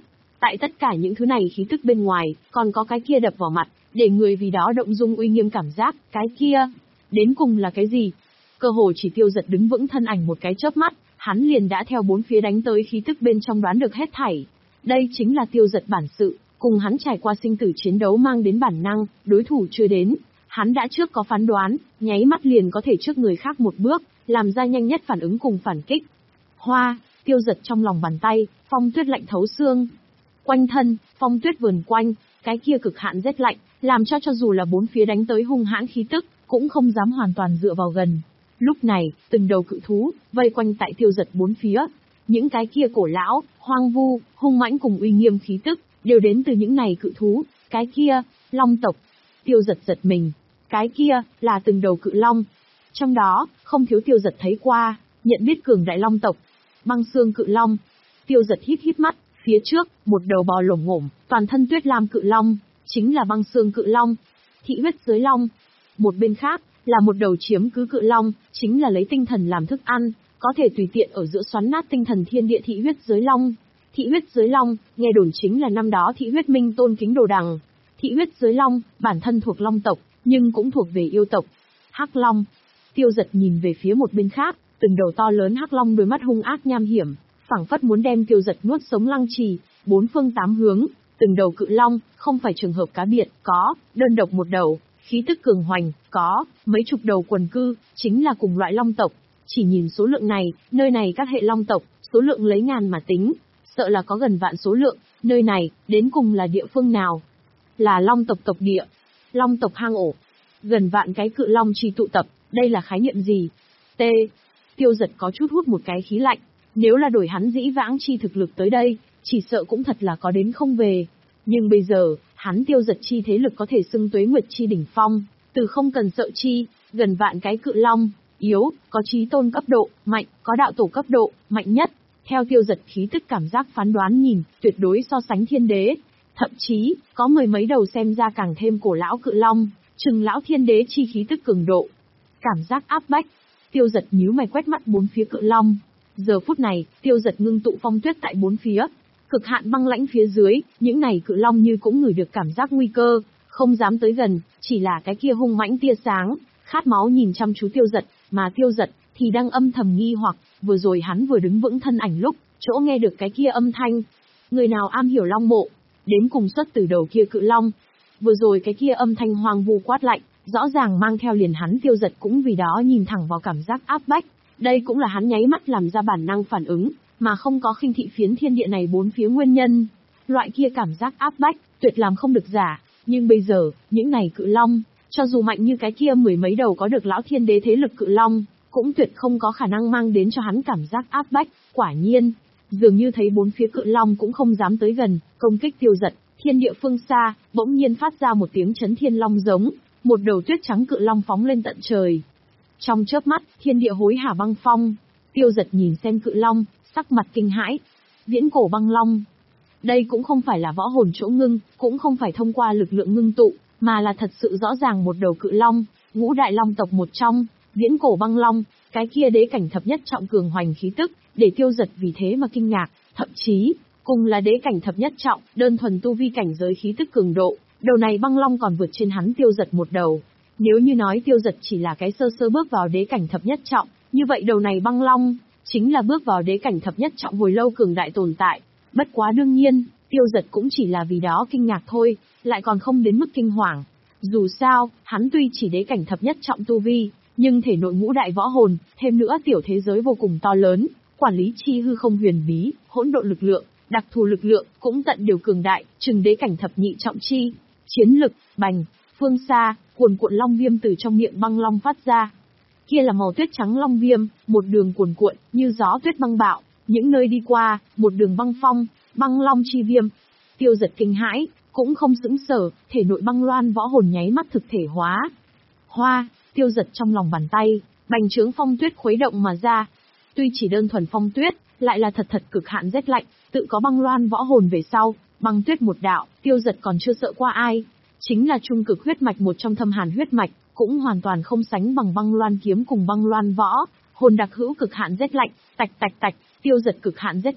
Tại tất cả những thứ này khí tức bên ngoài, còn có cái kia đập vào mặt, để người vì đó động dung uy nghiêm cảm giác, cái kia, đến cùng là cái gì? Cơ hồ chỉ Tiêu Dật đứng vững thân ảnh một cái chớp mắt, hắn liền đã theo bốn phía đánh tới khí tức bên trong đoán được hết thảy. Đây chính là Tiêu Dật bản sự, cùng hắn trải qua sinh tử chiến đấu mang đến bản năng, đối thủ chưa đến, hắn đã trước có phán đoán, nháy mắt liền có thể trước người khác một bước, làm ra nhanh nhất phản ứng cùng phản kích. Hoa, Tiêu Dật trong lòng bàn tay, phong tuyết lạnh thấu xương. Quanh thân, phong tuyết vườn quanh, cái kia cực hạn rét lạnh, làm cho cho dù là bốn phía đánh tới hung hãn khí tức, cũng không dám hoàn toàn dựa vào gần. Lúc này, từng đầu cự thú, vây quanh tại Tiêu Dật bốn phía. Những cái kia cổ lão, hoang vu, hung mãnh cùng uy nghiêm khí tức, đều đến từ những này cự thú, cái kia, long tộc. Tiêu Dật giật mình, cái kia, là từng đầu cự long. Trong đó, không thiếu Tiêu Dật thấy qua, nhận biết cường đại long tộc. Băng xương cự long. Tiêu Dật hít hít mắt, phía trước, một đầu bò lổm ngổm, toàn thân tuyết lam cự long, chính là băng xương cự long. Thị huyết giới long. Một bên khác, là một đầu chiếm cứ cự long, chính là lấy tinh thần làm thức ăn, có thể tùy tiện ở giữa xoắn nát tinh thần thiên địa thị huyết giới long. Thị huyết giới long, nghe đồn chính là năm đó thị huyết minh tôn kính đồ đằng. Thị huyết giới long, bản thân thuộc long tộc, nhưng cũng thuộc về yêu tộc. Hắc long. Tiêu Dật nhìn về phía một bên khác, từng đầu to lớn hắc long đôi mắt hung ác nham hiểm, phảng phất muốn đem Tiêu Dật nuốt sống lăng trì, bốn phương tám hướng, từng đầu cự long, không phải trường hợp cá biệt, có, đơn độc một đầu, khí tức cường hoành, có, mấy chục đầu quần cư, chính là cùng loại long tộc. Chỉ nhìn số lượng này, nơi này các hệ long tộc, số lượng lấy ngàn mà tính, sợ là có gần vạn số lượng, nơi này, đến cùng là địa phương nào? Là long tộc tộc địa, long tộc hang ổ, gần vạn cái cự long chi tụ tập, đây là khái niệm gì? T. Tiêu Dật có chút hút một cái khí lạnh, nếu là đổi hắn dĩ vãng chi thực lực tới đây, chỉ sợ cũng thật là có đến không về. Nhưng bây giờ, hắn Tiêu Dật chi thế lực có thể xưng tuế nguyệt chi đỉnh phong, từ không cần sợ chi, gần vạn cái cự long, yếu, có chí tôn cấp độ, mạnh, có đạo tổ cấp độ, mạnh nhất. Theo Tiêu Dật khí tức cảm giác phán đoán nhìn, tuyệt đối so sánh thiên đế. Thậm chí, có mười mấy đầu xem ra càng thêm cổ lão cự long, chừng lão thiên đế chi khí tức cường độ. Cảm giác áp bách. Tiêu Dật nhíu mày quét mắt bốn phía cự long. Giờ phút này, Tiêu Dật ngưng tụ phong tuyết tại bốn phía. Cực hạn băng lãnh phía dưới, những này cự long như cũng ngửi được cảm giác nguy cơ, không dám tới gần, chỉ là cái kia hung mãnh tia sáng, khát máu nhìn chăm chú Tiêu Dật, mà Tiêu Dật thì đang âm thầm nghi hoặc, vừa rồi hắn vừa đứng vững thân ảnh lúc, chỗ nghe được cái kia âm thanh. Người nào am hiểu long mộ, đến cùng xuất từ đầu kia cự long. Vừa rồi cái kia âm thanh hoang vu quát lạnh, rõ ràng mang theo liền hắn Tiêu Dật cũng vì đó nhìn thẳng vào cảm giác áp bách. Đây cũng là hắn nháy mắt làm ra bản năng phản ứng, mà không có khinh thị phiến thiên địa này bốn phía nguyên nhân. Loại kia cảm giác áp bách, tuyệt làm không được giả, nhưng bây giờ, những này cự long, cho dù mạnh như cái kia mười mấy đầu có được lão thiên đế thế lực cự long, cũng tuyệt không có khả năng mang đến cho hắn cảm giác áp bách. Quả nhiên, dường như thấy bốn phía cự long cũng không dám tới gần, công kích Tiêu Dật. Thiên địa phương xa, bỗng nhiên phát ra một tiếng chấn thiên long giống, một đầu tuyết trắng cự long phóng lên tận trời. Trong chớp mắt, thiên địa hối hả băng phong. Tiêu Dật nhìn xem cự long, sắc mặt kinh hãi. Viễn cổ băng long. Đây cũng không phải là võ hồn chỗ ngưng, cũng không phải thông qua lực lượng ngưng tụ, mà là thật sự rõ ràng một đầu cự long, ngũ đại long tộc một trong, viễn cổ băng long, cái kia đế cảnh thập nhất trọng cường hoành khí tức, để Tiêu Dật vì thế mà kinh ngạc, thậm chí, cùng là đế cảnh thập nhất trọng, đơn thuần tu vi cảnh giới khí tức cường độ, đầu này băng long còn vượt trên hắn Tiêu Dật một đầu. Nếu như nói Tiêu Dật chỉ là cái sơ sơ bước vào đế cảnh thập nhất trọng, như vậy đầu này băng long, chính là bước vào đế cảnh thập nhất trọng hồi lâu cường đại tồn tại. Bất quá đương nhiên, Tiêu Dật cũng chỉ là vì đó kinh ngạc thôi, lại còn không đến mức kinh hoàng. Dù sao, hắn tuy chỉ đế cảnh thập nhất trọng tu vi, nhưng thể nội ngũ đại võ hồn, thêm nữa tiểu thế giới vô cùng to lớn, quản lý chi hư không huyền bí, hỗn độn lực lượng, đặc thù lực lượng, cũng tận đều cường đại, chừng đế cảnh thập nhị trọng chi. Chiến lực, bành, phương xa, cuồn cuộn long viêm từ trong miệng băng long phát ra. Kia là màu tuyết trắng long viêm, một đường cuồn cuộn, như gió tuyết băng bạo, những nơi đi qua, một đường băng phong, băng long chi viêm. Tiêu Dật kinh hãi, cũng không sững sờ, thể nội băng loan võ hồn nháy mắt thực thể hóa. Hoa, Tiêu Dật trong lòng bàn tay, bành trướng phong tuyết khuấy động mà ra. Tuy chỉ đơn thuần phong tuyết, lại là thật thật cực hạn rét lạnh, tự có băng loan võ hồn về sau, băng tuyết một đạo, Tiêu Dật còn chưa sợ qua ai. Chính là trung cực huyết mạch một trong thâm hàn huyết mạch, cũng hoàn toàn không sánh bằng băng loan kiếm cùng băng loan võ, hồn đặc hữu cực hạn rét lạnh, tạch tạch tạch, Tiêu Dật cực hạn rét lạnh,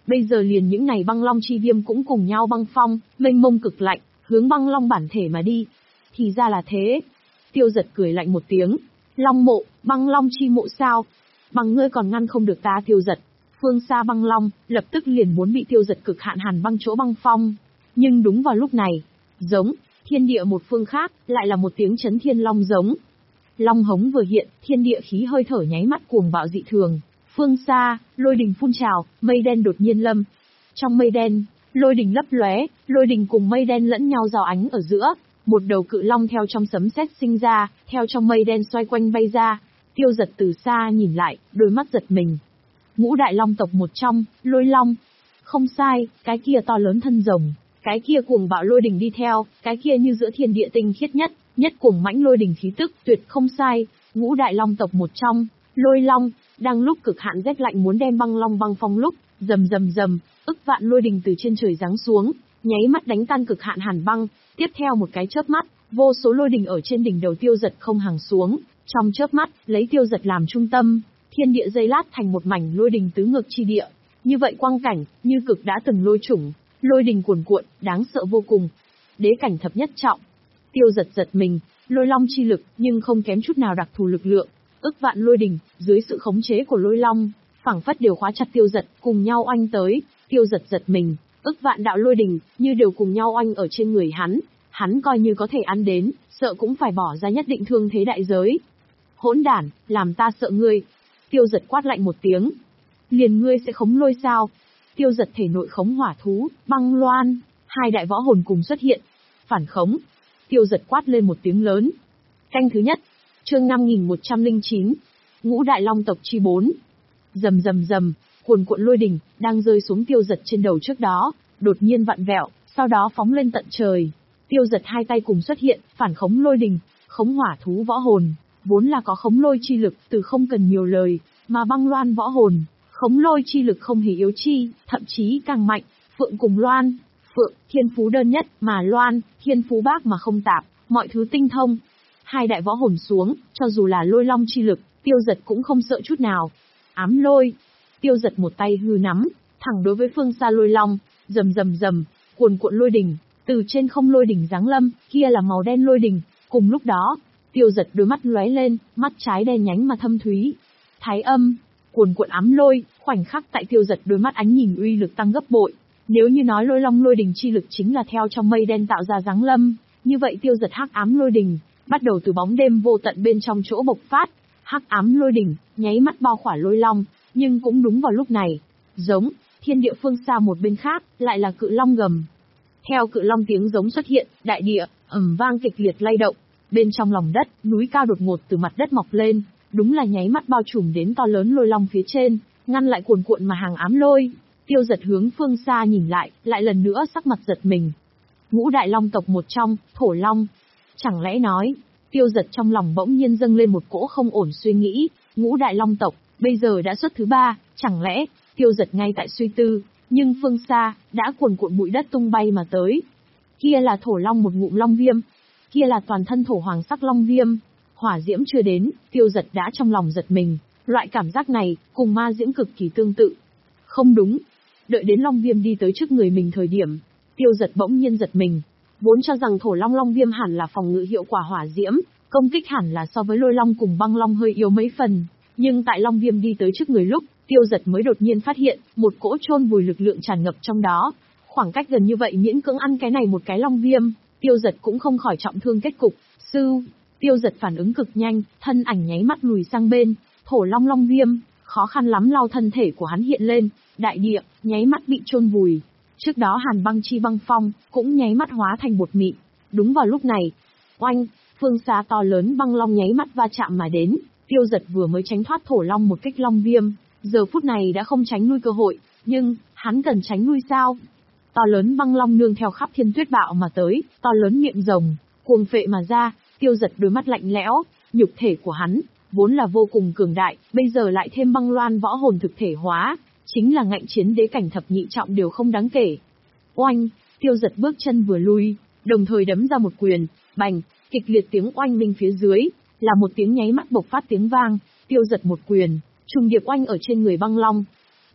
Bây giờ liền những này băng long chi viêm cũng cùng nhau băng phong, mênh mông cực lạnh, hướng băng long bản thể mà đi. Thì ra là thế. Tiêu Dật cười lạnh một tiếng. Long mộ, băng long chi mộ sao? Bằng ngươi còn ngăn không được ta Tiêu Dật. Phương xa băng long, lập tức liền muốn bị Tiêu Dật cực hạn hàn băng chỗ băng phong. Nhưng đúng vào lúc này, giống, thiên địa một phương khác, lại là một tiếng chấn thiên long giống. Long hống vừa hiện, thiên địa khí hơi thở nháy mắt cuồng bạo dị thường. Phương xa, lôi đình phun trào, mây đen đột nhiên lâm. Trong mây đen, lôi đình lấp lóe, lôi đình cùng mây đen lẫn nhau giao ánh ở giữa. Một đầu cự long theo trong sấm sét sinh ra, theo trong mây đen xoay quanh bay ra. Tiêu Dật từ xa nhìn lại, đôi mắt giật mình. Ngũ đại long tộc một trong, Lôi Long. Không sai, cái kia to lớn thân rồng, cái kia cuồng bạo lôi đình đi theo, cái kia như giữa thiên địa tinh khiết nhất, nhất cuồng mãnh lôi đình khí tức, tuyệt không sai. Ngũ đại long tộc một trong, Lôi Long, đang lúc cực hạn rét lạnh muốn đem băng long băng phong lúc, rầm rầm rầm, ức vạn lôi đình từ trên trời giáng xuống, nháy mắt đánh tan cực hạn hàn băng. Tiếp theo một cái chớp mắt, vô số lôi đình ở trên đỉnh đầu Tiêu Dật không hàng xuống, trong chớp mắt, lấy Tiêu Dật làm trung tâm, thiên địa dây lát thành một mảnh lôi đình tứ ngược chi địa. Như vậy quang cảnh, như cực đã từng lôi chủng, lôi đình cuồn cuộn, đáng sợ vô cùng. Đế cảnh thập nhất trọng. Tiêu Dật giật mình, lôi long chi lực, nhưng không kém chút nào đặc thù lực lượng. Ức vạn lôi đình, dưới sự khống chế của lôi long, phảng phất đều khóa chặt Tiêu Dật, cùng nhau oanh tới. Tiêu Dật giật mình, ức vạn đạo lôi đình, như đều cùng nhau oanh ở trên người hắn. Hắn coi như có thể ăn đến, sợ cũng phải bỏ ra nhất định thương thế đại giới. Hỗn đản, làm ta sợ ngươi. Tiêu Dật quát lạnh một tiếng. Liền ngươi sẽ khống lôi sao? Tiêu Dật thể nội khống hỏa thú, băng loan, hai đại võ hồn cùng xuất hiện. Phản khống. Tiêu Dật quát lên một tiếng lớn. Canh thứ nhất. Chương năm nghìn một trăm lẻ chín. Ngũ đại long tộc chi bốn. Rầm rầm rầm, cuồn cuộn lôi đình đang rơi xuống Tiêu Dật trên đầu trước đó, đột nhiên vặn vẹo, sau đó phóng lên tận trời. Tiêu Dật hai tay cùng xuất hiện, phản khống lôi đình, khống hỏa thú võ hồn, vốn là có khống lôi chi lực, từ không cần nhiều lời, mà băng loan võ hồn, khống lôi chi lực không hề yếu chi, thậm chí càng mạnh. Phượng cùng Loan, Phượng, thiên phú đơn nhất, mà Loan, thiên phú bác mà không tạp, mọi thứ tinh thông. Hai đại võ hồn xuống, cho dù là lôi long chi lực, Tiêu Dật cũng không sợ chút nào. Ám lôi, Tiêu Dật một tay hư nắm, thẳng đối với phương xa lôi long, rầm rầm rầm, cuồn cuộn lôi đình, từ trên không lôi đỉnh giáng lâm, kia là màu đen lôi đình. Cùng lúc đó, Tiêu Dật đôi mắt lóe lên, mắt trái đen nhánh mà thâm thúy. Thái âm, cuồn cuộn ám lôi, khoảnh khắc tại Tiêu Dật đôi mắt ánh nhìn uy lực tăng gấp bội. Nếu như nói lôi long lôi đình chi lực chính là theo trong mây đen tạo ra giáng lâm, như vậy Tiêu Dật hắc ám lôi đình, bắt đầu từ bóng đêm vô tận bên trong chỗ bộc phát. Hắc ám lôi đình, nháy mắt bao khỏa lôi long, nhưng cũng đúng vào lúc này, giống, thiên địa phương xa một bên khác, lại là cự long gầm. Theo cự long tiếng giống xuất hiện, đại địa, ầm vang kịch liệt lay động. Bên trong lòng đất, núi cao đột ngột từ mặt đất mọc lên, đúng là nháy mắt bao trùm đến to lớn lôi long phía trên, ngăn lại cuồn cuộn mà hàng ám lôi. Tiêu Dật hướng phương xa nhìn lại, lại lần nữa sắc mặt giật mình. Ngũ đại long tộc một trong, Thổ Long. Chẳng lẽ nói, Tiêu Dật trong lòng bỗng nhiên dâng lên một cỗ không ổn suy nghĩ, ngũ đại long tộc, bây giờ đã xuất thứ ba, chẳng lẽ, Tiêu Dật ngay tại suy tư, nhưng phương xa, đã cuồn cuộn bụi đất tung bay mà tới. Kia là Thổ Long một ngụm long viêm, kia là toàn thân thổ hoàng sắc long viêm. Hỏa diễm chưa đến, Tiêu Dật đã trong lòng giật mình, loại cảm giác này, cùng ma diễm cực kỳ tương tự. Không đúng, đợi đến long viêm đi tới trước người mình thời điểm, Tiêu Dật bỗng nhiên giật mình, vốn cho rằng Thổ Long long viêm hẳn là phòng ngự hiệu quả hỏa diễm, công kích hẳn là so với lôi long cùng băng long hơi yếu mấy phần, nhưng tại long viêm đi tới trước người lúc, Tiêu Dật mới đột nhiên phát hiện, một cỗ chôn vùi lực lượng tràn ngập trong đó. Khoảng cách gần như vậy miễn cưỡng ăn cái này một cái long viêm, Tiêu Dật cũng không khỏi trọng thương kết cục. Sư, Tiêu Dật phản ứng cực nhanh, thân ảnh nháy mắt lùi sang bên, Thổ Long long viêm, khó khăn lắm lau thân thể của hắn hiện lên, đại địa, nháy mắt bị chôn vùi. Trước đó hàn băng chi băng phong, cũng nháy mắt hóa thành bột mịn. Đúng vào lúc này, oanh, phương xa to lớn băng long nháy mắt va chạm mà đến, Tiêu Dật vừa mới tránh thoát Thổ Long một kích long viêm, giờ phút này đã không tránh lui cơ hội, nhưng, hắn cần tránh lui sao? To lớn băng long nương theo khắp thiên tuyết bạo mà tới, to lớn miệng rồng, cuồng phệ mà ra. Tiêu Dật đôi mắt lạnh lẽo, nhục thể của hắn, vốn là vô cùng cường đại, bây giờ lại thêm băng loan võ hồn thực thể hóa, chính là ngạnh chiến đế cảnh thập nhị trọng đều không đáng kể. Oanh, Tiêu Dật bước chân vừa lui, đồng thời đấm ra một quyền, bành, kịch liệt tiếng oanh minh phía dưới, là một tiếng nháy mắt bộc phát tiếng vang, Tiêu Dật một quyền, trùng điệp oanh ở trên người băng long.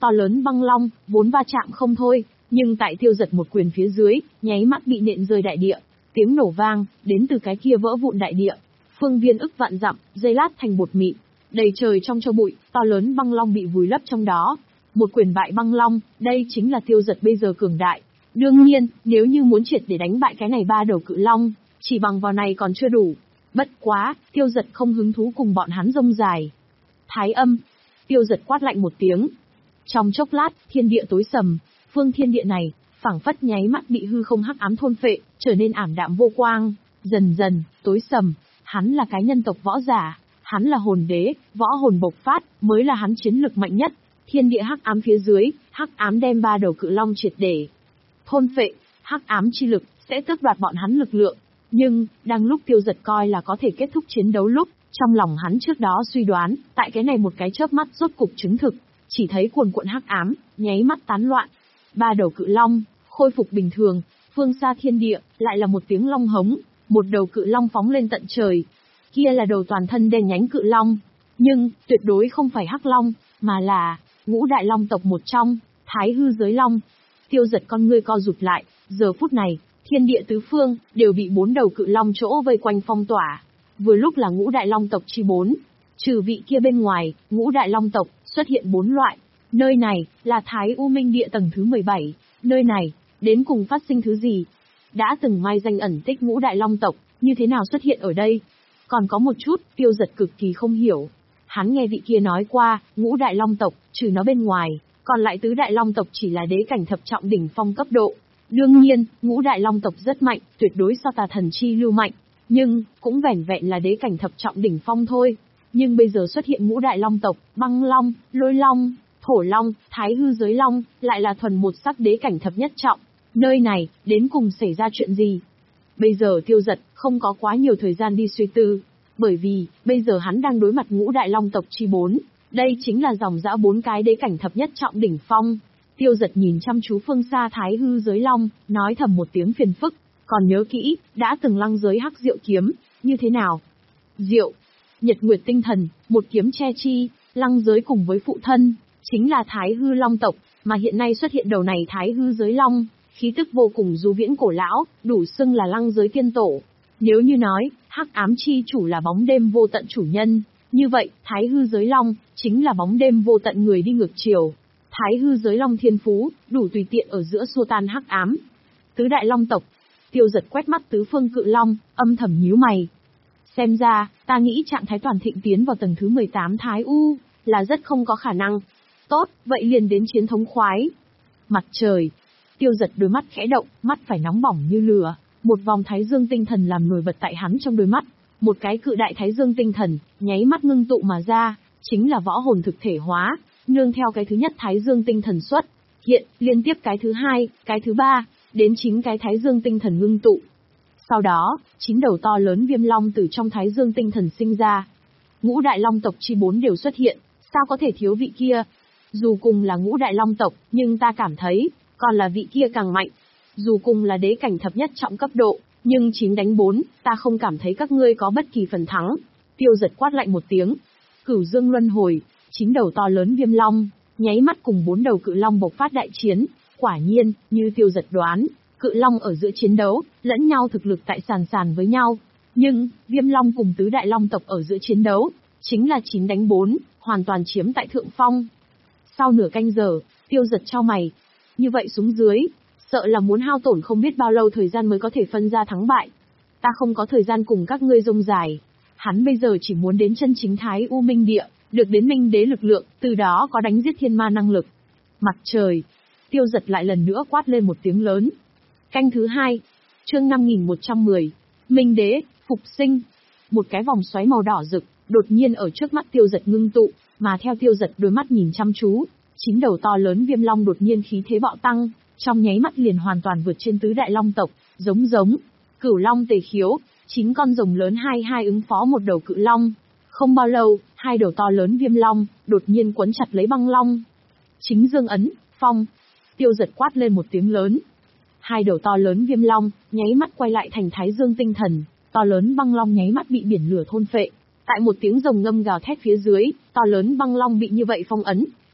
to lớn băng long, vốn va chạm không thôi, nhưng tại Tiêu Dật một quyền phía dưới, nháy mắt bị nện rơi đại địa. Tiếng nổ vang, đến từ cái kia vỡ vụn đại địa. Phương viên ức vạn dặm, dây lát thành bột mịn, đầy trời trong tro bụi, to lớn băng long bị vùi lấp trong đó. Một quyền bại băng long, đây chính là Tiêu Dật bây giờ cường đại. Đương nhiên, nếu như muốn triệt để đánh bại cái này ba đầu cự long, chỉ bằng vào này còn chưa đủ. Bất quá, Tiêu Dật không hứng thú cùng bọn hắn rông dài. Thái âm, Tiêu Dật quát lạnh một tiếng. Trong chốc lát, thiên địa tối sầm, phương thiên địa này, phảng phất nháy mắt bị hư không hắc ám thôn phệ, trở nên ảm đạm vô quang, dần dần, tối sầm. Hắn là cái nhân tộc võ giả, hắn là hồn đế, võ hồn bộc phát, mới là hắn chiến lực mạnh nhất. Thiên địa hắc ám phía dưới, hắc ám đem ba đầu cự long triệt để thôn phệ, hắc ám chi lực sẽ tước đoạt bọn hắn lực lượng. Nhưng, đang lúc Tiêu Dật coi là có thể kết thúc chiến đấu lúc, trong lòng hắn trước đó suy đoán, tại cái này một cái chớp mắt rốt cục chứng thực, chỉ thấy cuồn cuộn hắc ám, nháy mắt tán loạn. Ba đầu cự long, khôi phục bình thường, phương xa thiên địa, lại là một tiếng long hống, một đầu cự long phóng lên tận trời. Kia là đầu toàn thân đen nhánh cự long, nhưng, tuyệt đối không phải hắc long, mà là ngũ đại long tộc một trong, Thái Hư Giới Long. Tiêu Dật con ngươi co rụt lại, giờ phút này, thiên địa tứ phương, đều bị bốn đầu cự long chỗ vây quanh phong tỏa. Vừa lúc là ngũ đại long tộc chi bốn. Trừ vị kia bên ngoài, ngũ đại long tộc, xuất hiện bốn loại. Nơi này, là Thái U Minh Địa tầng thứ mười bảy. Nơi này, đến cùng phát sinh thứ gì? Đã từng mai danh ẩn tích ngũ đại long tộc, như thế nào xuất hiện ở đây? Còn có một chút, Tiêu Dật cực kỳ không hiểu. Hắn nghe vị kia nói qua, ngũ đại long tộc, trừ nó bên ngoài, còn lại tứ đại long tộc chỉ là đế cảnh thập trọng đỉnh phong cấp độ. Đương nhiên, ngũ đại long tộc rất mạnh, tuyệt đối so tà thần chi lưu mạnh, nhưng, cũng vẻn vẹn là đế cảnh thập trọng đỉnh phong thôi. Nhưng bây giờ xuất hiện ngũ đại long tộc, băng long, lôi long, thổ long, thái hư giới long, lại là thuần một sắc đế cảnh thập nhất trọng. Nơi này, đến cùng xảy ra chuyện gì? Bây giờ Tiêu Dật, không có quá nhiều thời gian đi suy tư, bởi vì, bây giờ hắn đang đối mặt ngũ đại long tộc chi bốn. Đây chính là dòng dã bốn cái đế cảnh thập nhất trọng đỉnh phong. Tiêu Dật nhìn chăm chú phương xa Thái Hư Giới Long, nói thầm một tiếng phiền phức, còn nhớ kỹ, đã từng lăng giới hắc diệu kiếm, như thế nào? Diệu, nhật nguyệt tinh thần, một kiếm che chi, lăng giới cùng với phụ thân, chính là Thái Hư Long tộc, mà hiện nay xuất hiện đầu này Thái Hư Giới Long, khí tức vô cùng du viễn cổ lão, đủ xưng là lăng giới tiên tổ. Nếu như nói, hắc ám chi chủ là bóng đêm vô tận chủ nhân, như vậy, Thái Hư Giới Long, chính là bóng đêm vô tận người đi ngược chiều. Thái Hư Giới Long thiên phú, đủ tùy tiện ở giữa xua tan hắc ám. Tứ đại long tộc, Tiêu Dật quét mắt tứ phương cự long, âm thầm nhíu mày. Xem ra, ta nghĩ trạng thái toàn thịnh tiến vào tầng thứ mười tám Thái U, là rất không có khả năng. Tốt, vậy liền đến chiến thống khoái. Mặt trời, Tiêu Dật đôi mắt khẽ động, mắt phải nóng bỏng như lửa, một vòng thái dương tinh thần làm nổi bật tại hắn trong đôi mắt. Một cái cự đại thái dương tinh thần, nháy mắt ngưng tụ mà ra, chính là võ hồn thực thể hóa, nương theo cái thứ nhất thái dương tinh thần xuất hiện, liên tiếp cái thứ hai, cái thứ ba, đến chính cái thái dương tinh thần ngưng tụ. Sau đó, chín đầu to lớn viêm long từ trong thái dương tinh thần sinh ra. Ngũ đại long tộc chi bốn đều xuất hiện, sao có thể thiếu vị kia? Dù cùng là ngũ đại long tộc, nhưng ta cảm thấy, còn là vị kia càng mạnh. Dù cùng là đế cảnh thập nhất trọng cấp độ, nhưng chín đánh bốn, ta không cảm thấy các ngươi có bất kỳ phần thắng. Tiêu Dật quát lạnh một tiếng. Cửu dương luân hồi, chín đầu to lớn viêm long, nháy mắt cùng bốn đầu cự long bộc phát đại chiến. Quả nhiên, như Tiêu Dật đoán, cự long ở giữa chiến đấu, lẫn nhau thực lực tại sàn sàn với nhau. Nhưng, viêm long cùng tứ đại long tộc ở giữa chiến đấu, chính là chín đánh bốn, hoàn toàn chiếm tại thượng phong. Sau nửa canh giờ, Tiêu Dật chau mày. Như vậy xuống dưới, sợ là muốn hao tổn không biết bao lâu thời gian mới có thể phân ra thắng bại. Ta không có thời gian cùng các ngươi rông dài. Hắn bây giờ chỉ muốn đến chân chính Thái U Minh Địa, được đến Minh Đế lực lượng, từ đó có đánh giết thiên ma năng lực. Mặt trời, Tiêu Dật lại lần nữa quát lên một tiếng lớn. Canh thứ hai, chương năm nghìn một trăm mười, Minh Đế, phục sinh. Một cái vòng xoáy màu đỏ rực, đột nhiên ở trước mắt Tiêu Dật ngưng tụ, mà theo Tiêu Dật đôi mắt nhìn chăm chú, chín đầu to lớn viêm long đột nhiên khí thế bạo tăng, trong nháy mắt liền hoàn toàn vượt trên tứ đại long tộc, giống giống, cửu long tề khiếu, chín con rồng lớn hai hai ứng phó một đầu cự long. Không bao lâu, hai đầu to lớn viêm long, đột nhiên quấn chặt lấy băng long. Chính dương ấn, phong. Tiêu Dật quát lên một tiếng lớn. Hai đầu to lớn viêm long, nháy mắt quay lại thành thái dương tinh thần, to lớn băng long nháy mắt bị biển lửa thôn phệ. Tại một tiếng rồng ngâm gào thét phía dưới, to lớn băng long bị như vậy phong ấn.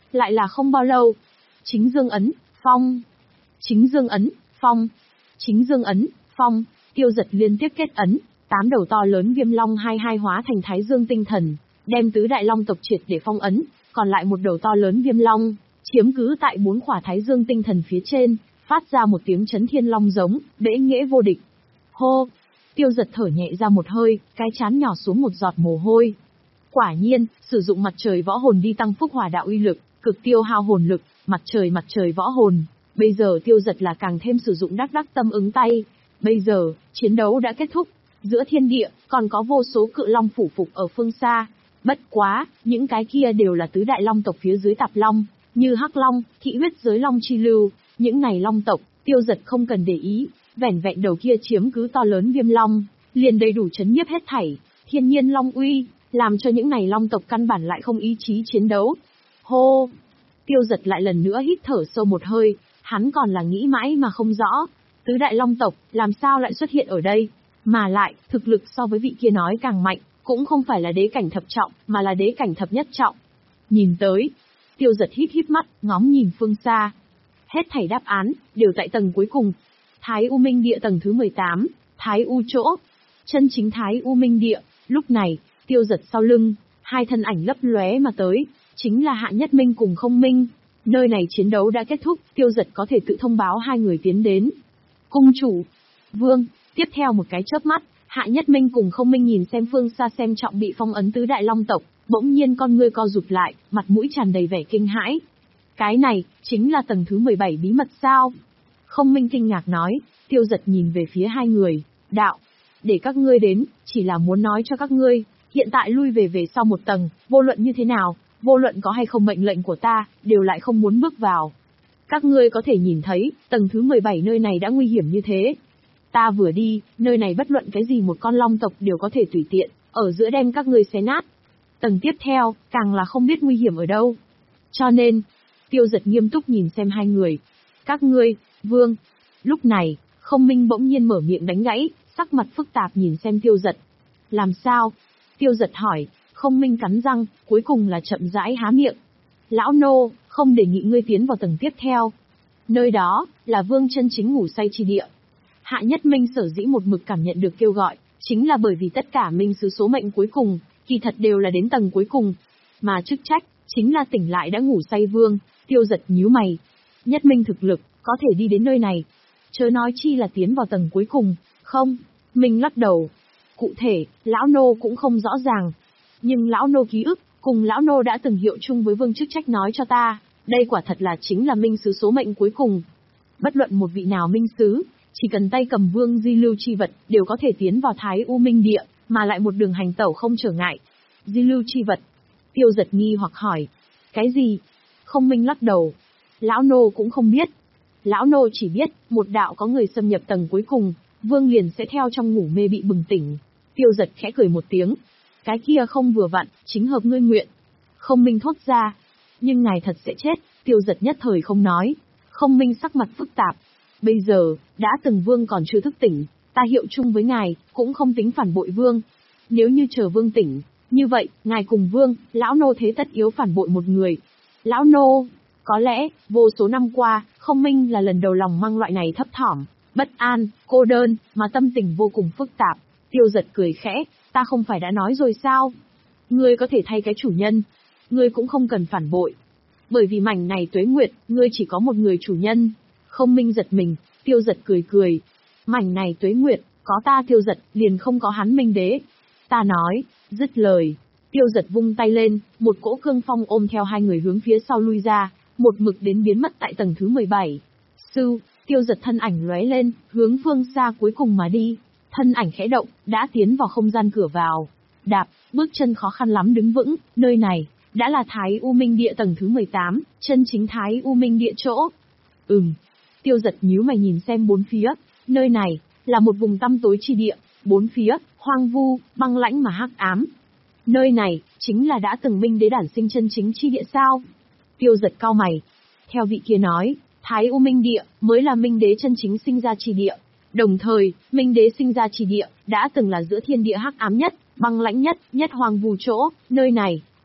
lại là không bao lâu. Chính dương ấn, phong. Chính dương ấn, phong. Chính dương ấn, phong. Tiêu Dật liên tiếp kết ấn, tám đầu to lớn viêm long hai hai hóa thành thái dương tinh thần, đem tứ đại long tộc triệt để phong ấn, còn lại một đầu to lớn viêm long, chiếm cứ tại bốn khỏa thái dương tinh thần phía trên, phát ra một tiếng chấn thiên long giống, bẽ nghễ vô địch. Hô! Tiêu Dật thở nhẹ ra một hơi, cái trán nhỏ xuống một giọt mồ hôi. Quả nhiên, sử dụng mặt trời võ hồn đi tăng phúc hỏa đạo uy lực, cực tiêu hao hồn lực, mặt trời mặt trời võ hồn. Bây giờ Tiêu Dật là càng thêm sử dụng đắc đắc tâm ứng tay. Bây giờ, chiến đấu đã kết thúc. Giữa thiên địa, còn có vô số cự long phủ phục ở phương xa. Bất quá, những cái kia đều là tứ đại long tộc phía dưới tạp long, như Hắc Long, Thị huyết giới long chi lưu. Những này long tộc, Tiêu Dật không cần để ý, vẻn vẹn đầu kia chiếm cứ to lớn viêm long, liền đầy đủ chấn nhiếp hết thảy, thiên nhiên long uy, làm cho những này long tộc căn bản lại không ý chí chiến đấu. Hô! Tiêu Dật lại lần nữa hít thở sâu một hơi, hắn còn là nghĩ mãi mà không rõ, tứ đại long tộc làm sao lại xuất hiện ở đây, mà lại, thực lực so với vị kia nói càng mạnh, cũng không phải là đế cảnh thập trọng, mà là đế cảnh thập nhất trọng. Nhìn tới, Tiêu Dật híp híp mắt, ngóng nhìn phương xa. Hết thảy đáp án, đều tại tầng cuối cùng. Thái U Minh Địa tầng thứ mười tám, Thái U chỗ. Chân chính Thái U Minh Địa, lúc này, Tiêu Dật sau lưng, hai thân ảnh lấp lóe mà tới, chính là Hạ Nhất Minh cùng Không Minh. Nơi này chiến đấu đã kết thúc, Tiêu Dật có thể tự thông báo hai người tiến đến. Cung chủ, vương, tiếp theo một cái chớp mắt, Hạ Nhất Minh cùng Không Minh nhìn xem phương xa xem trọng bị phong ấn tứ đại long tộc, bỗng nhiên con ngươi co rụt lại, mặt mũi tràn đầy vẻ kinh hãi. Cái này, chính là tầng thứ mười bảy bí mật sao? Không Minh kinh ngạc nói, Tiêu Dật nhìn về phía hai người, đạo, để các ngươi đến, chỉ là muốn nói cho các ngươi, hiện tại lui về về sau một tầng, vô luận như thế nào, vô luận có hay không mệnh lệnh của ta, đều lại không muốn bước vào. Các ngươi có thể nhìn thấy, tầng thứ mười bảy nơi này đã nguy hiểm như thế. Ta vừa đi, nơi này bất luận cái gì một con long tộc đều có thể tùy tiện, ở giữa đem các ngươi xé nát. Tầng tiếp theo, càng là không biết nguy hiểm ở đâu. Cho nên, Tiêu Dật nghiêm túc nhìn xem hai người. Các ngươi, vương. Lúc này, Không Minh bỗng nhiên mở miệng đánh gãy, sắc mặt phức tạp nhìn xem Tiêu Dật. Làm sao? Tiêu Dật hỏi, Không Minh cắn răng, cuối cùng là chậm rãi há miệng. Lão nô, không đề nghị ngươi tiến vào tầng tiếp theo. Nơi đó, là vương chân chính ngủ say chi địa. Hạ Nhất Minh sở dĩ một mực cảm nhận được kêu gọi, chính là bởi vì tất cả minh sứ số mệnh cuối cùng, kỳ thật đều là đến tầng cuối cùng. Mà chức trách, chính là tỉnh lại đã ngủ say vương. Tiêu Dật nhíu mày. Nhất Minh thực lực, có thể đi đến nơi này. Chớ nói chi là tiến vào tầng cuối cùng, không. Minh lắc đầu. Cụ thể, lão nô cũng không rõ ràng. Nhưng lão nô ký ức, cùng lão nô đã từng hiệu chung với vương chức trách nói cho ta, đây quả thật là chính là minh sứ số mệnh cuối cùng. Bất luận một vị nào minh sứ, chỉ cần tay cầm vương di lưu chi vật, đều có thể tiến vào Thái U Minh Địa, mà lại một đường hành tẩu không trở ngại. Di lưu chi vật. Tiêu Dật nghi hoặc hỏi. Cái gì? Không Minh lắc đầu. Lão nô cũng không biết. Lão nô chỉ biết, một đạo có người xâm nhập tầng cuối cùng, vương liền sẽ theo trong ngủ mê bị bừng tỉnh. Tiêu Dật khẽ cười một tiếng. Cái kia không vừa vặn, chính hợp ngươi nguyện. Không Minh thốt ra. Nhưng ngài thật sẽ chết, Tiêu Dật nhất thời không nói. Không Minh sắc mặt phức tạp. Bây giờ, đã từng vương còn chưa thức tỉnh, ta hiệu chung với ngài, cũng không tính phản bội vương. Nếu như chờ vương tỉnh, như vậy, ngài cùng vương, lão nô thế tất yếu phản bội một người. Lão nô, có lẽ, vô số năm qua, Không Minh là lần đầu lòng mang loại này thấp thỏm, bất an, cô đơn, mà tâm tình vô cùng phức tạp. Tiêu Dật cười khẽ, ta không phải đã nói rồi sao? Ngươi có thể thay cái chủ nhân, ngươi cũng không cần phản bội. Bởi vì mảnh này tuế nguyệt, ngươi chỉ có một người chủ nhân. Không Minh giật mình, Tiêu Dật cười cười. Mảnh này tuế nguyệt, có ta Tiêu Dật, liền không có hắn Minh Đế. Ta nói, dứt lời. Tiêu Dật vung tay lên, một cỗ cương phong ôm theo hai người hướng phía sau lui ra, một mực đến biến mất tại tầng thứ mười bảy. Sư, Tiêu Dật thân ảnh lóe lên, hướng phương xa cuối cùng mà đi. Thân ảnh khẽ động, đã tiến vào không gian cửa vào. Đạp, bước chân khó khăn lắm đứng vững, nơi này, đã là Thái U Minh Địa tầng thứ mười tám, chân chính Thái U Minh Địa chỗ. Ừm. Tiêu Dật nhíu mày nhìn xem bốn phía, nơi này, là một vùng tăm tối chi địa, bốn phía, hoang vu, băng lãnh mà hắc ám. Nơi này, chính là đã từng Minh Đế đản sinh chân chính chi địa sao? Tiêu Dật cau mày. Theo vị kia nói, Thái U Minh Địa, mới là Minh Đế chân chính sinh ra chi địa. Đồng thời, Minh Đế sinh ra chi địa, đã từng là giữa thiên địa hắc ám nhất, băng lãnh nhất, nhất hoang vu chỗ, nơi này,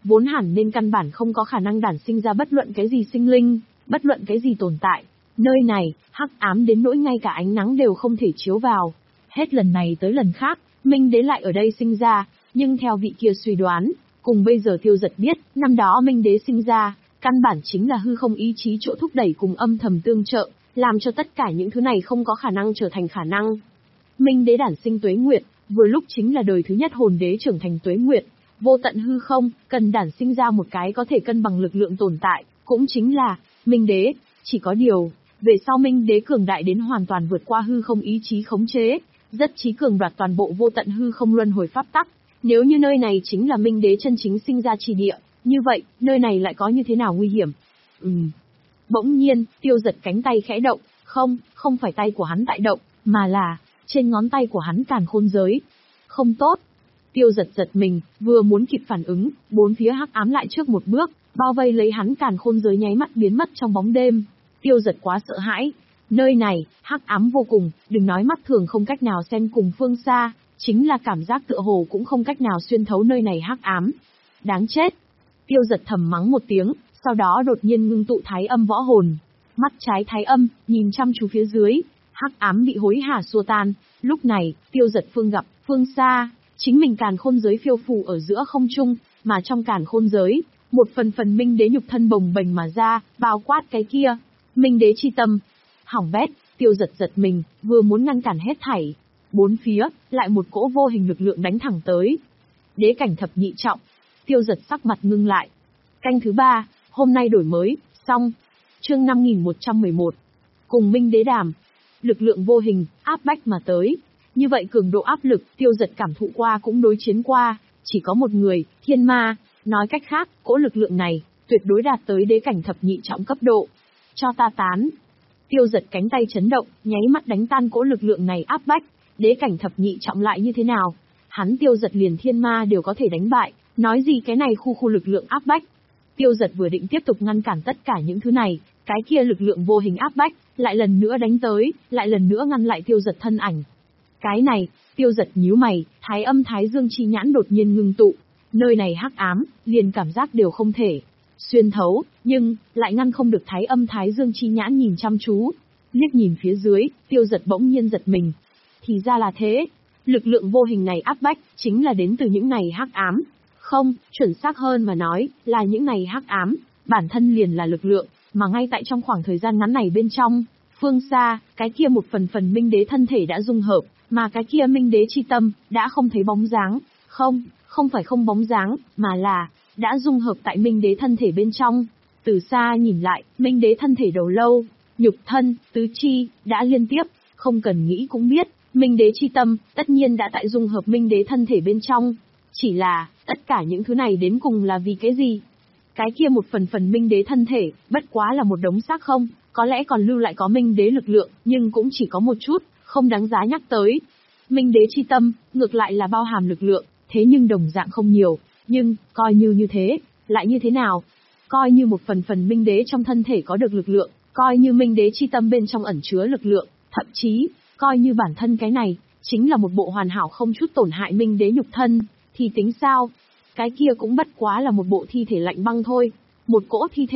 vốn hẳn nên căn bản không có khả năng đản sinh ra bất luận cái gì sinh linh, bất luận cái gì tồn tại. Nơi này, hắc ám đến nỗi ngay cả ánh nắng đều không thể chiếu vào. Hết lần này tới lần khác, Minh Đế lại ở đây sinh ra, nhưng theo vị kia suy đoán, cùng bây giờ Tiêu Dật biết, năm đó Minh Đế sinh ra, căn bản chính là hư không ý chí chỗ thúc đẩy cùng âm thầm tương trợ, làm cho tất cả những thứ này không có khả năng trở thành khả năng. Minh Đế đản sinh Tuế Nguyệt, vừa lúc chính là đời thứ nhất hồn đế trưởng thành Tuế Nguyệt, vô tận hư không, cần đản sinh ra một cái có thể cân bằng lực lượng tồn tại, cũng chính là Minh Đế. Chỉ có điều, về sau Minh Đế cường đại đến hoàn toàn vượt qua hư không ý chí khống chế, rất trí cường đoạt toàn bộ vô tận hư không luân hồi pháp tắc. Nếu như nơi này chính là Minh Đế chân chính sinh ra chi địa, như vậy, nơi này lại có như thế nào nguy hiểm? Ừm. Bỗng nhiên, Tiêu Dật cánh tay khẽ động, không, không phải tay của hắn tại động, mà là trên ngón tay của hắn càn khôn giới. Không tốt. Tiêu Dật giật mình, vừa muốn kịp phản ứng, bốn phía hắc ám lại trước một bước, bao vây lấy hắn càn khôn giới nháy mắt biến mất trong bóng đêm. Tiêu Dật quá sợ hãi. Nơi này, hắc ám vô cùng, đừng nói mắt thường không cách nào xen cùng phương xa, chính là cảm giác tựa hồ cũng không cách nào xuyên thấu nơi này hắc ám. Đáng chết. Tiêu Dật thầm mắng một tiếng, sau đó đột nhiên ngưng tụ thái âm võ hồn. Mắt trái thái âm, nhìn chăm chú phía dưới, hắc ám bị hối hả xua tan. Lúc này, Tiêu Dật phương gặp, phương xa, chính mình càn khôn giới phiêu phù ở giữa không trung, mà trong càn khôn giới, một phần phần Minh Đế nhục thân bồng bềnh mà ra, bao quát cái kia. Minh Đế chi tâm. Hỏng bét, Tiêu Dật giật mình, vừa muốn ngăn cản hết thảy. Bốn phía, lại một cỗ vô hình lực lượng đánh thẳng tới. Đế cảnh thập nhị trọng. Tiêu Dật sắc mặt ngưng lại. Canh thứ ba, hôm nay đổi mới, xong. Chương năm nghìn một trăm mười một. Cùng Minh Đế đàm. Lực lượng vô hình, áp bách mà tới. Như vậy cường độ áp lực, Tiêu Dật cảm thụ qua cũng đối chiến qua. Chỉ có một người, thiên ma. Nói cách khác, cỗ lực lượng này, tuyệt đối đạt tới đế cảnh thập nhị trọng cấp độ. Cho ta tán. Tiêu Dật cánh tay chấn động, nháy mắt đánh tan cỗ lực lượng này áp bách. Đế cảnh thập nhị trọng lại như thế nào? Hắn Tiêu Dật liền thiên ma đều có thể đánh bại, nói gì cái này khu khu lực lượng áp bách. Tiêu Dật vừa định tiếp tục ngăn cản tất cả những thứ này, cái kia lực lượng vô hình áp bách, lại lần nữa đánh tới, lại lần nữa ngăn lại Tiêu Dật thân ảnh. Cái này, Tiêu Dật nhíu mày, thái âm thái dương chi nhãn đột nhiên ngưng tụ. Nơi này hắc ám, liền cảm giác đều không thể xuyên thấu, nhưng lại ngăn không được thái âm thái dương chi nhãn nhìn chăm chú. Liếc nhìn phía dưới, Tiêu Dật bỗng nhiên giật mình. Thì ra là thế, lực lượng vô hình này áp bách, chính là đến từ những này hắc ám. Không, chuẩn xác hơn mà nói, là những này hắc ám, bản thân liền là lực lượng, mà ngay tại trong khoảng thời gian ngắn này bên trong, phương xa, cái kia một phần phần Minh Đế thân thể đã dung hợp, mà cái kia Minh Đế chi tâm, đã không thấy bóng dáng. Không, không phải không bóng dáng, mà là, đã dung hợp tại Minh Đế thân thể bên trong. Từ xa nhìn lại, Minh Đế thân thể đầu lâu, nhục thân, tứ chi, đã liên tiếp, không cần nghĩ cũng biết, Minh Đế chi tâm, tất nhiên đã tại dung hợp Minh Đế thân thể bên trong. Chỉ là, tất cả những thứ này đến cùng là vì cái gì? Cái kia một phần phần Minh Đế thân thể, bất quá là một đống xác không, có lẽ còn lưu lại có Minh Đế lực lượng, nhưng cũng chỉ có một chút, không đáng giá nhắc tới. Minh Đế chi tâm, ngược lại là bao hàm lực lượng, thế nhưng đồng dạng không nhiều, nhưng, coi như như thế, lại như thế nào? Coi như một phần phần Minh Đế trong thân thể có được lực lượng, coi như Minh Đế chi tâm bên trong ẩn chứa lực lượng, thậm chí, coi như bản thân cái này, chính là một bộ hoàn hảo không chút tổn hại Minh Đế nhục thân, thì tính sao? Cái kia cũng bất quá là một bộ thi thể lạnh băng thôi, một cỗ thi thể